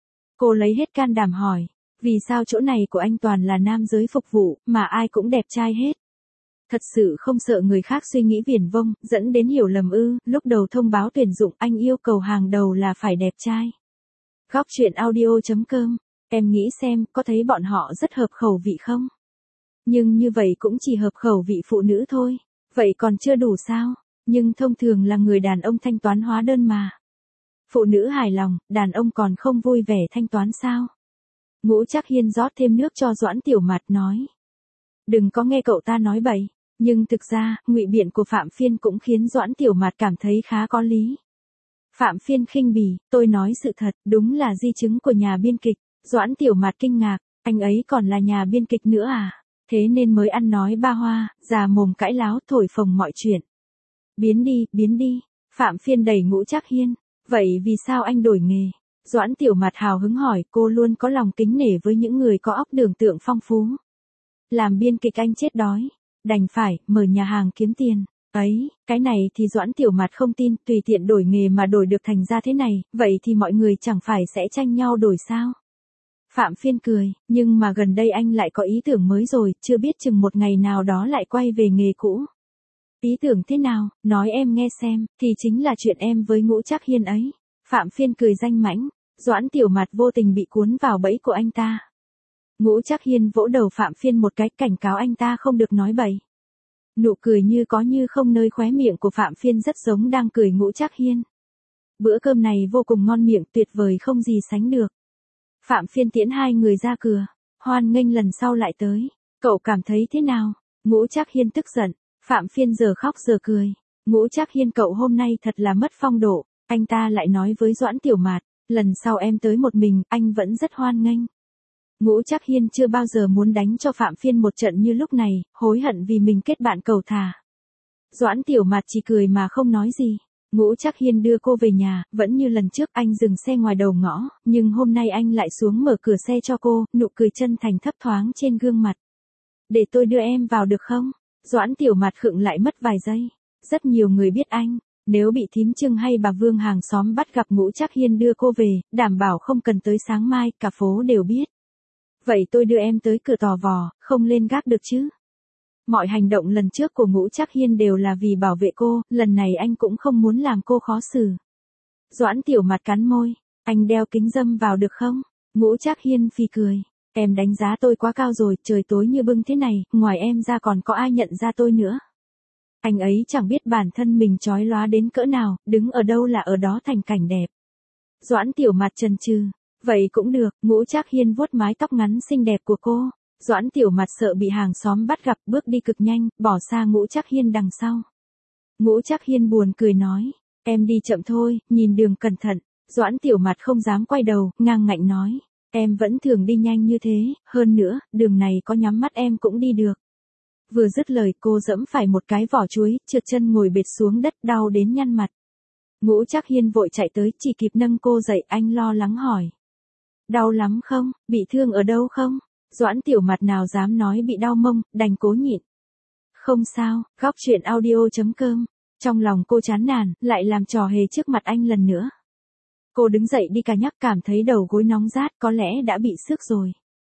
Cô lấy hết can đảm hỏi, vì sao chỗ này của anh toàn là nam giới phục vụ, mà ai cũng đẹp trai hết? Thật sự không sợ người khác suy nghĩ viển vông, dẫn đến hiểu lầm ư? Lúc đầu thông báo tuyển dụng anh yêu cầu hàng đầu là phải đẹp trai. Góc truyện audio chấm com, em nghĩ xem, có thấy bọn họ rất hợp khẩu vị không? Nhưng như vậy cũng chỉ hợp khẩu vị phụ nữ thôi. Vậy còn chưa đủ sao? Nhưng thông thường là người đàn ông thanh toán hóa đơn mà. Phụ nữ hài lòng, đàn ông còn không vui vẻ thanh toán sao? Ngũ Trác Hiên rót thêm nước cho Doãn Tiểu Mạt nói. Đừng có nghe cậu ta nói bậy. Nhưng thực ra, ngụy biện của Phạm Phiên cũng khiến Doãn Tiểu Mạt cảm thấy khá có lý. Phạm Phiên khinh bỉ, tôi nói sự thật, đúng là di chứng của nhà biên kịch. Doãn Tiểu Mạt kinh ngạc, anh ấy còn là nhà biên kịch nữa à? Thế nên mới ăn nói ba hoa, già mồm cãi láo, thổi phồng mọi chuyện. Biến đi, biến đi. Phạm Phiên đẩy Ngũ Trác Hiên. Vậy vì sao anh đổi nghề? Doãn Tiểu Mạt hào hứng hỏi, cô luôn có lòng kính nể với những người có óc tưởng tượng phong phú. Làm biên kịch anh chết đói. Đành phải, mở nhà hàng kiếm tiền. Ấy, cái này thì Doãn Tiểu Mạt không tin, tùy tiện đổi nghề mà đổi được thành ra thế này, vậy thì mọi người chẳng phải sẽ tranh nhau đổi sao? Phạm Phiên cười, nhưng mà gần đây anh lại có ý tưởng mới rồi, chưa biết chừng một ngày nào đó lại quay về nghề cũ. Ý tưởng thế nào, nói em nghe xem, thì chính là chuyện em với Ngũ Trác Hiên ấy. Phạm Phiên cười danh mãnh, Doãn Tiểu Mạt vô tình bị cuốn vào bẫy của anh ta. Ngũ Trác Hiên vỗ đầu Phạm Phiên một cái, cảnh cáo anh ta không được nói bậy. Nụ cười như có như không nơi khóe miệng của Phạm Phiên rất giống đang cười Ngũ Trác Hiên. Bữa cơm này vô cùng ngon miệng, tuyệt vời không gì sánh được. Phạm Phiên tiễn hai người ra cửa, hoan nghênh lần sau lại tới. Cậu cảm thấy thế nào? Ngũ Trác Hiên tức giận, Phạm Phiên giờ khóc giờ cười. Ngũ Trác Hiên, cậu hôm nay thật là mất phong độ. Anh ta lại nói với Doãn Tiểu Mạt, lần sau em tới một mình, anh vẫn rất hoan nghênh. Ngũ Trác Hiên chưa bao giờ muốn đánh cho Phạm Phiên một trận như lúc này, hối hận vì mình kết bạn cầu thả. Doãn Tiểu Mạt chỉ cười mà không nói gì. Ngũ Trác Hiên đưa cô về nhà, vẫn như lần trước anh dừng xe ngoài đầu ngõ, nhưng hôm nay anh lại xuống mở cửa xe cho cô, nụ cười chân thành thấp thoáng trên gương mặt. Để tôi đưa em vào được không? Doãn Tiểu Mạt khựng lại mất vài giây. Rất nhiều người biết anh, nếu bị thím Trưng hay bà Vương hàng xóm bắt gặp Ngũ Trác Hiên đưa cô về, đảm bảo không cần tới sáng mai, cả phố đều biết. Vậy tôi đưa em tới cửa Tò Vò, không lên gác được chứ? Mọi hành động lần trước của Ngũ Trác Hiên đều là vì bảo vệ cô, lần này anh cũng không muốn làm cô khó xử. Doãn Tiểu Mạt cắn môi, anh đeo kính râm vào được không? Ngũ Trác Hiên phì cười, em đánh giá tôi quá cao rồi, trời tối như bưng thế này, ngoài em ra còn có ai nhận ra tôi nữa. Anh ấy chẳng biết bản thân mình chói lóa đến cỡ nào, đứng ở đâu là ở đó thành cảnh đẹp. Doãn Tiểu Mạt chần chừ, vậy cũng được. Ngũ Trác Hiên vuốt mái tóc ngắn xinh đẹp của cô. Doãn Tiểu Mạt sợ bị hàng xóm bắt gặp, bước đi cực nhanh, bỏ xa Ngũ Trác Hiên đằng sau. Ngũ Trác Hiên buồn cười nói, Em đi chậm thôi, nhìn đường cẩn thận. Doãn Tiểu Mạt không dám quay đầu, ngang ngạnh nói. Em vẫn thường đi nhanh như thế, hơn nữa, đường này có nhắm mắt em cũng đi được. Vừa dứt lời cô dẫm phải một cái vỏ chuối, trượt chân ngồi bệt xuống đất đau đến nhăn mặt. Ngũ Trác Hiên vội chạy tới, chỉ kịp nâng cô dậy, anh lo lắng hỏi. Đau lắm không, bị thương ở đâu không? Doãn Tiểu Mạt nào dám nói bị đau mông, đành cố nhịn. Không sao, góc truyện audio chấm com. Trong lòng cô chán nản, lại làm trò hề trước mặt anh lần nữa. Cô đứng dậy đi cà nhắc, cảm thấy đầu gối nóng rát, có lẽ đã bị xước rồi.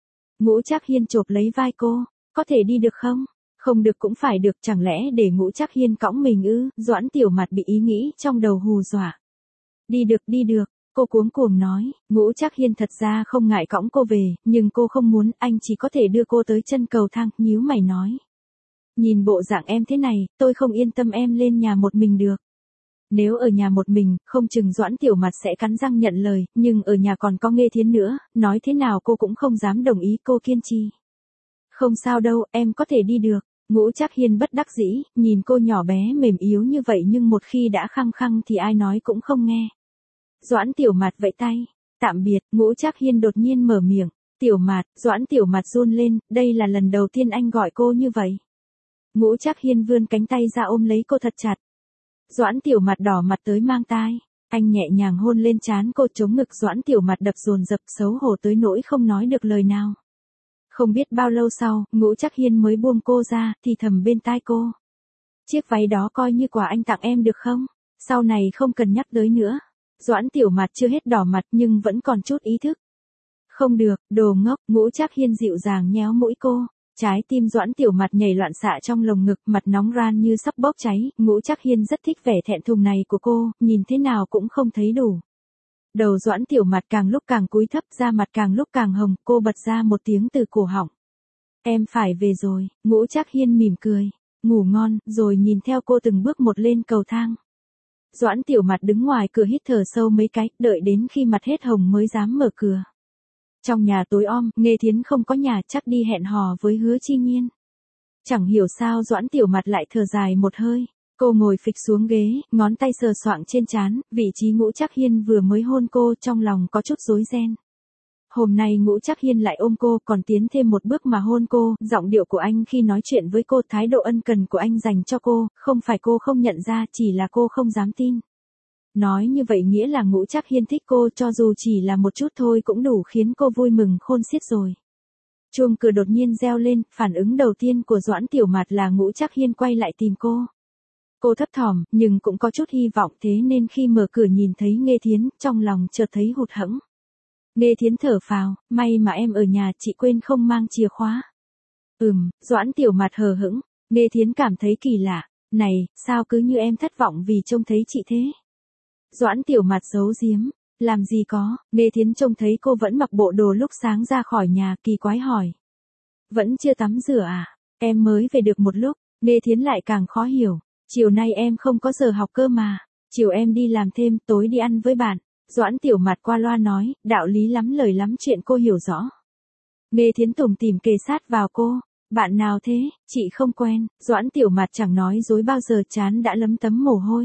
Ngũ Trác Hiên chộp lấy vai cô, có thể đi được không? Không được cũng phải được, chẳng lẽ để Ngũ Trác Hiên cõng mình ư? Doãn Tiểu Mạt bị ý nghĩ trong đầu hù dọa. Đi được đi được, cô cuống cuồng nói. Ngũ Trác Hiên thật ra không ngại cõng cô về, nhưng cô không muốn, anh chỉ có thể đưa cô tới chân cầu thang, nhíu mày nói. Nhìn bộ dạng em thế này, tôi không yên tâm em lên nhà một mình được. Nếu ở nhà một mình, không chừng Doãn Tiểu Mạt sẽ cắn răng nhận lời, nhưng ở nhà còn có Nghê Thiến nữa, nói thế nào cô cũng không dám đồng ý, cô kiên trì. Không sao đâu, em có thể đi được. Ngũ Trác Hiên bất đắc dĩ, nhìn cô nhỏ bé mềm yếu như vậy nhưng một khi đã khăng khăng thì ai nói cũng không nghe. Doãn Tiểu Mạt vẫy tay. Tạm biệt, Ngũ Trác Hiên đột nhiên mở miệng. Tiểu Mạt, Doãn Tiểu Mạt run lên, đây là lần đầu tiên anh gọi cô như vậy. Ngũ Trác Hiên vươn cánh tay ra ôm lấy cô thật chặt. Doãn Tiểu Mạt đỏ mặt tới mang tai. Anh nhẹ nhàng hôn lên trán cô, chống ngực Doãn Tiểu Mạt đập dồn dập, xấu hổ tới nỗi không nói được lời nào. Không biết bao lâu sau, Ngũ Trác Hiên mới buông cô ra, thì thầm bên tai cô. Chiếc váy đó coi như quà anh tặng em được không? Sau này không cần nhắc tới nữa. Doãn Tiểu Mạt chưa hết đỏ mặt nhưng vẫn còn chút ý thức. Không được, đồ ngốc. Ngũ Trác Hiên dịu dàng nhéo mũi cô. Trái tim Doãn Tiểu Mạt nhảy loạn xạ trong lồng ngực, mặt nóng ran như sắp bốc cháy. Ngũ Trác Hiên rất thích vẻ thẹn thùng này của cô, nhìn thế nào cũng không thấy đủ. Đầu Doãn Tiểu Mạt càng lúc càng cúi thấp, da mặt càng lúc càng hồng, cô bật ra một tiếng từ cổ họng. Em phải về rồi. Ngũ Trác Hiên mỉm cười. Ngủ ngon, rồi nhìn theo cô từng bước một lên cầu thang. Doãn Tiểu Mạt đứng ngoài cửa hít thở sâu mấy cái, đợi đến khi mặt hết hồng mới dám mở cửa. Trong nhà tối om, Nghê Thiến không có nhà, chắc đi hẹn hò với Hứa Chi Nhiên. Chẳng hiểu sao Doãn Tiểu Mạt lại thở dài một hơi. Cô ngồi phịch xuống ghế, ngón tay sờ soạng trên trán, vị trí Ngũ Trác Hiên vừa mới hôn cô, trong lòng có chút rối ren. Hôm nay Ngũ Trác Hiên lại ôm cô, còn tiến thêm một bước mà hôn cô, giọng điệu của anh khi nói chuyện với cô, thái độ ân cần của anh dành cho cô, không phải cô không nhận ra, chỉ là cô không dám tin. Nói như vậy nghĩa là Ngũ Trác Hiên thích cô, cho dù chỉ là một chút thôi cũng đủ khiến cô vui mừng khôn xiết rồi. Chuông cửa đột nhiên reo lên, phản ứng đầu tiên của Doãn Tiểu Mạt là Ngũ Trác Hiên quay lại tìm cô. Cô thấp thỏm, nhưng cũng có chút hy vọng, thế nên khi mở cửa nhìn thấy Nghê Thiến, trong lòng chợt thấy hụt hẫng. Nghê Thiến thở phào, may mà em ở nhà, chị quên không mang chìa khóa. Ừm, Doãn Tiểu Mạt hờ hững. Nghê Thiến cảm thấy kỳ lạ. Này, sao cứ như em thất vọng vì trông thấy chị thế? Doãn Tiểu Mạt giấu giếm. Làm gì có, Nghê Thiến trông thấy cô vẫn mặc bộ đồ lúc sáng ra khỏi nhà, kỳ quái hỏi. Vẫn chưa tắm rửa à? Em mới về được một lúc. Nghê Thiến lại càng khó hiểu. Chiều nay em không có giờ học cơ mà. Chiều em đi làm thêm, tối đi ăn với bạn. Doãn Tiểu Mạt qua loa nói, đạo lý lắm lời lắm chuyện cô hiểu rõ. Nghê Thiến tủm tỉm kề sát vào cô. Bạn nào thế, chị không quen. Doãn Tiểu Mạt chẳng nói dối bao giờ, trán đã lấm tấm mồ hôi.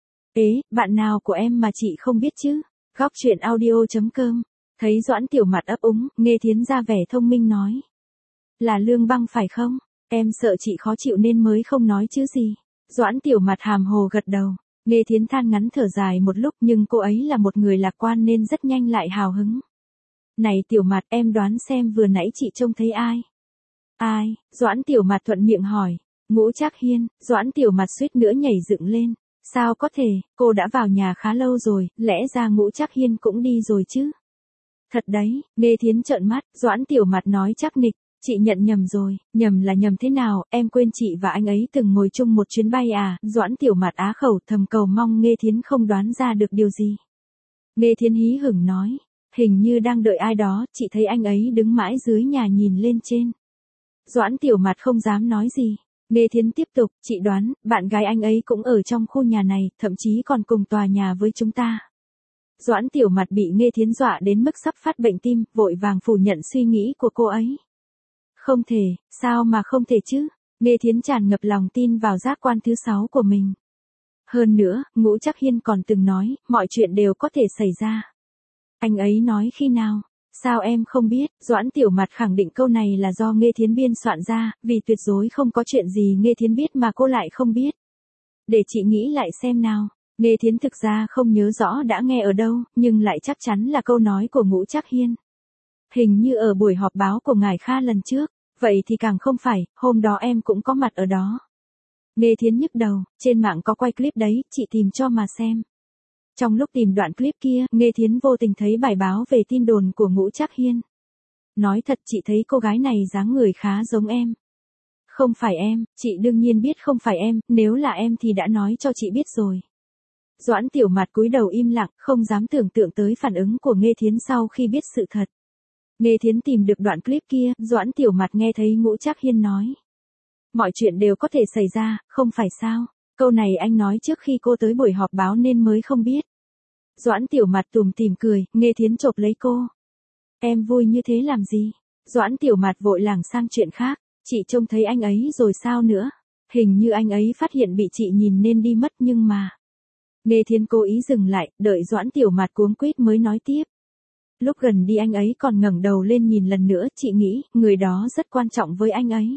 Ế, bạn nào của em mà chị không biết chứ? Góc truyện audio chấm com. Thấy Doãn Tiểu Mạt ấp úng, Nghê Thiến ra vẻ thông minh nói. Là Lương Băng phải không? Em sợ chị khó chịu nên mới không nói chứ gì. Doãn Tiểu Mạt hàm hồ gật đầu. Nghê Thiến than ngắn thở dài một lúc, nhưng cô ấy là một người lạc quan nên rất nhanh lại hào hứng. Này Tiểu Mạt, em đoán xem vừa nãy chị trông thấy ai? Ai? Doãn Tiểu Mạt thuận miệng hỏi. Ngũ Trác Hiên. Doãn Tiểu Mạt suýt nữa nhảy dựng lên. Sao có thể, cô đã vào nhà khá lâu rồi, lẽ ra Ngũ Trác Hiên cũng đi rồi chứ? Thật đấy. Nghê Thiến trợn mắt. Doãn Tiểu Mạt nói chắc nịch. Chị nhận nhầm rồi. Nhầm là nhầm thế nào, em quên chị và anh ấy từng ngồi chung một chuyến bay à? Doãn Tiểu Mạt á khẩu, thầm cầu mong Nghê Thiến không đoán ra được điều gì. Nghê Thiến hí hửng nói. Hình như đang đợi ai đó, chị thấy anh ấy đứng mãi dưới nhà nhìn lên trên. Doãn Tiểu Mạt không dám nói gì. Nghê Thiến tiếp tục, chị đoán, bạn gái anh ấy cũng ở trong khu nhà này, thậm chí còn cùng tòa nhà với chúng ta. Doãn Tiểu Mạt bị Nghê Thiến dọa đến mức sắp phát bệnh tim, vội vàng phủ nhận suy nghĩ của cô ấy. Không thể, sao mà không thể chứ? Nghê Thiến tràn ngập lòng tin vào giác quan thứ sáu của mình. Hơn nữa, Ngũ Trác Hiên còn từng nói, mọi chuyện đều có thể xảy ra. Anh ấy nói khi nào? Sao em không biết? Doãn Tiểu Mặt khẳng định câu này là do Nghê Thiến biên soạn ra, vì tuyệt đối không có chuyện gì Nghê Thiến biết mà cô lại không biết. Để chị nghĩ lại xem nào. Nghê Thiến thực ra không nhớ rõ đã nghe ở đâu, nhưng lại chắc chắn là câu nói của Ngũ Trác Hiên. Hình như ở buổi họp báo của ngài Kha lần trước, vậy thì càng không phải, hôm đó em cũng có mặt ở đó. Nghê Thiến nhức đầu, trên mạng có quay clip đấy, chị tìm cho mà xem. Trong lúc tìm đoạn clip kia, Nghê Thiến vô tình thấy bài báo về tin đồn của Ngũ Trác Hiên. Nói thật chị thấy cô gái này dáng người khá giống em. Không phải em, chị đương nhiên biết không phải em, nếu là em thì đã nói cho chị biết rồi. Doãn Tiểu Mặt cúi đầu im lặng, không dám tưởng tượng tới phản ứng của Nghê Thiến sau khi biết sự thật. Nghê Thiến tìm được đoạn clip kia, Doãn Tiểu Mặt nghe thấy Ngũ Trác Hiên nói. Mọi chuyện đều có thể xảy ra, không phải sao? Câu này anh nói trước khi cô tới buổi họp báo nên mới không biết. Doãn Tiểu Mặt tủm tỉm cười, Nghê Thiến chộp lấy cô. Em vui như thế làm gì? Doãn Tiểu Mặt vội lảng sang chuyện khác, chị trông thấy anh ấy rồi sao nữa? Hình như anh ấy phát hiện bị chị nhìn nên đi mất nhưng mà. Nghê Thiến cố ý dừng lại, đợi Doãn Tiểu Mặt cuống quýt mới nói tiếp. Lúc gần đi anh ấy còn ngẩng đầu lên nhìn lần nữa, chị nghĩ, người đó rất quan trọng với anh ấy.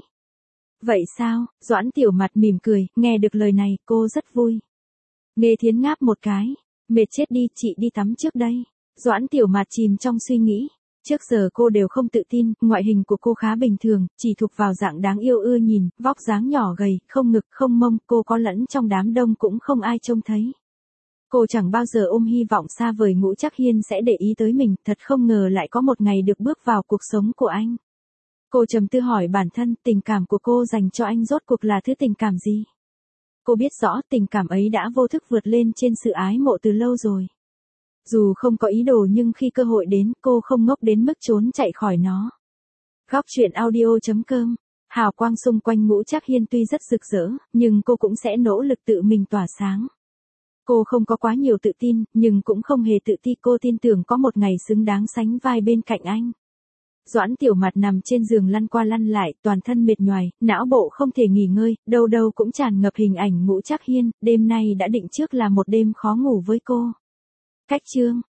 Vậy sao? Doãn Tiểu Mặt mỉm cười, nghe được lời này, cô rất vui. Nghê Thiến ngáp một cái. Mệt chết đi, chị đi tắm trước đây. Doãn Tiểu Mặt chìm trong suy nghĩ. Trước giờ cô đều không tự tin, ngoại hình của cô khá bình thường, chỉ thuộc vào dạng đáng yêu ưa nhìn, vóc dáng nhỏ gầy, không ngực, không mông, cô có lẫn trong đám đông cũng không ai trông thấy. Cô chẳng bao giờ ôm hy vọng xa vời Ngũ Trác Hiên sẽ để ý tới mình, thật không ngờ lại có một ngày được bước vào cuộc sống của anh. Cô trầm tư hỏi bản thân, tình cảm của cô dành cho anh rốt cuộc là thứ tình cảm gì? Cô biết rõ tình cảm ấy đã vô thức vượt lên trên sự ái mộ từ lâu rồi. Dù không có ý đồ nhưng khi cơ hội đến, cô không ngốc đến mức trốn chạy khỏi nó. Góc truyện audio chấm com. Hào quang xung quanh Ngũ Trác Hiên tuy rất rực rỡ, nhưng cô cũng sẽ nỗ lực tự mình tỏa sáng. Cô không có quá nhiều tự tin, nhưng cũng không hề tự ti, cô tin tưởng có một ngày xứng đáng sánh vai bên cạnh anh. Doãn Tiểu Mặt nằm trên giường lăn qua lăn lại, toàn thân mệt nhoài, não bộ không thể nghỉ ngơi, đâu đâu cũng tràn ngập hình ảnh Ngũ Trác Hiên, đêm nay đã định trước là một đêm khó ngủ với cô. Cách chương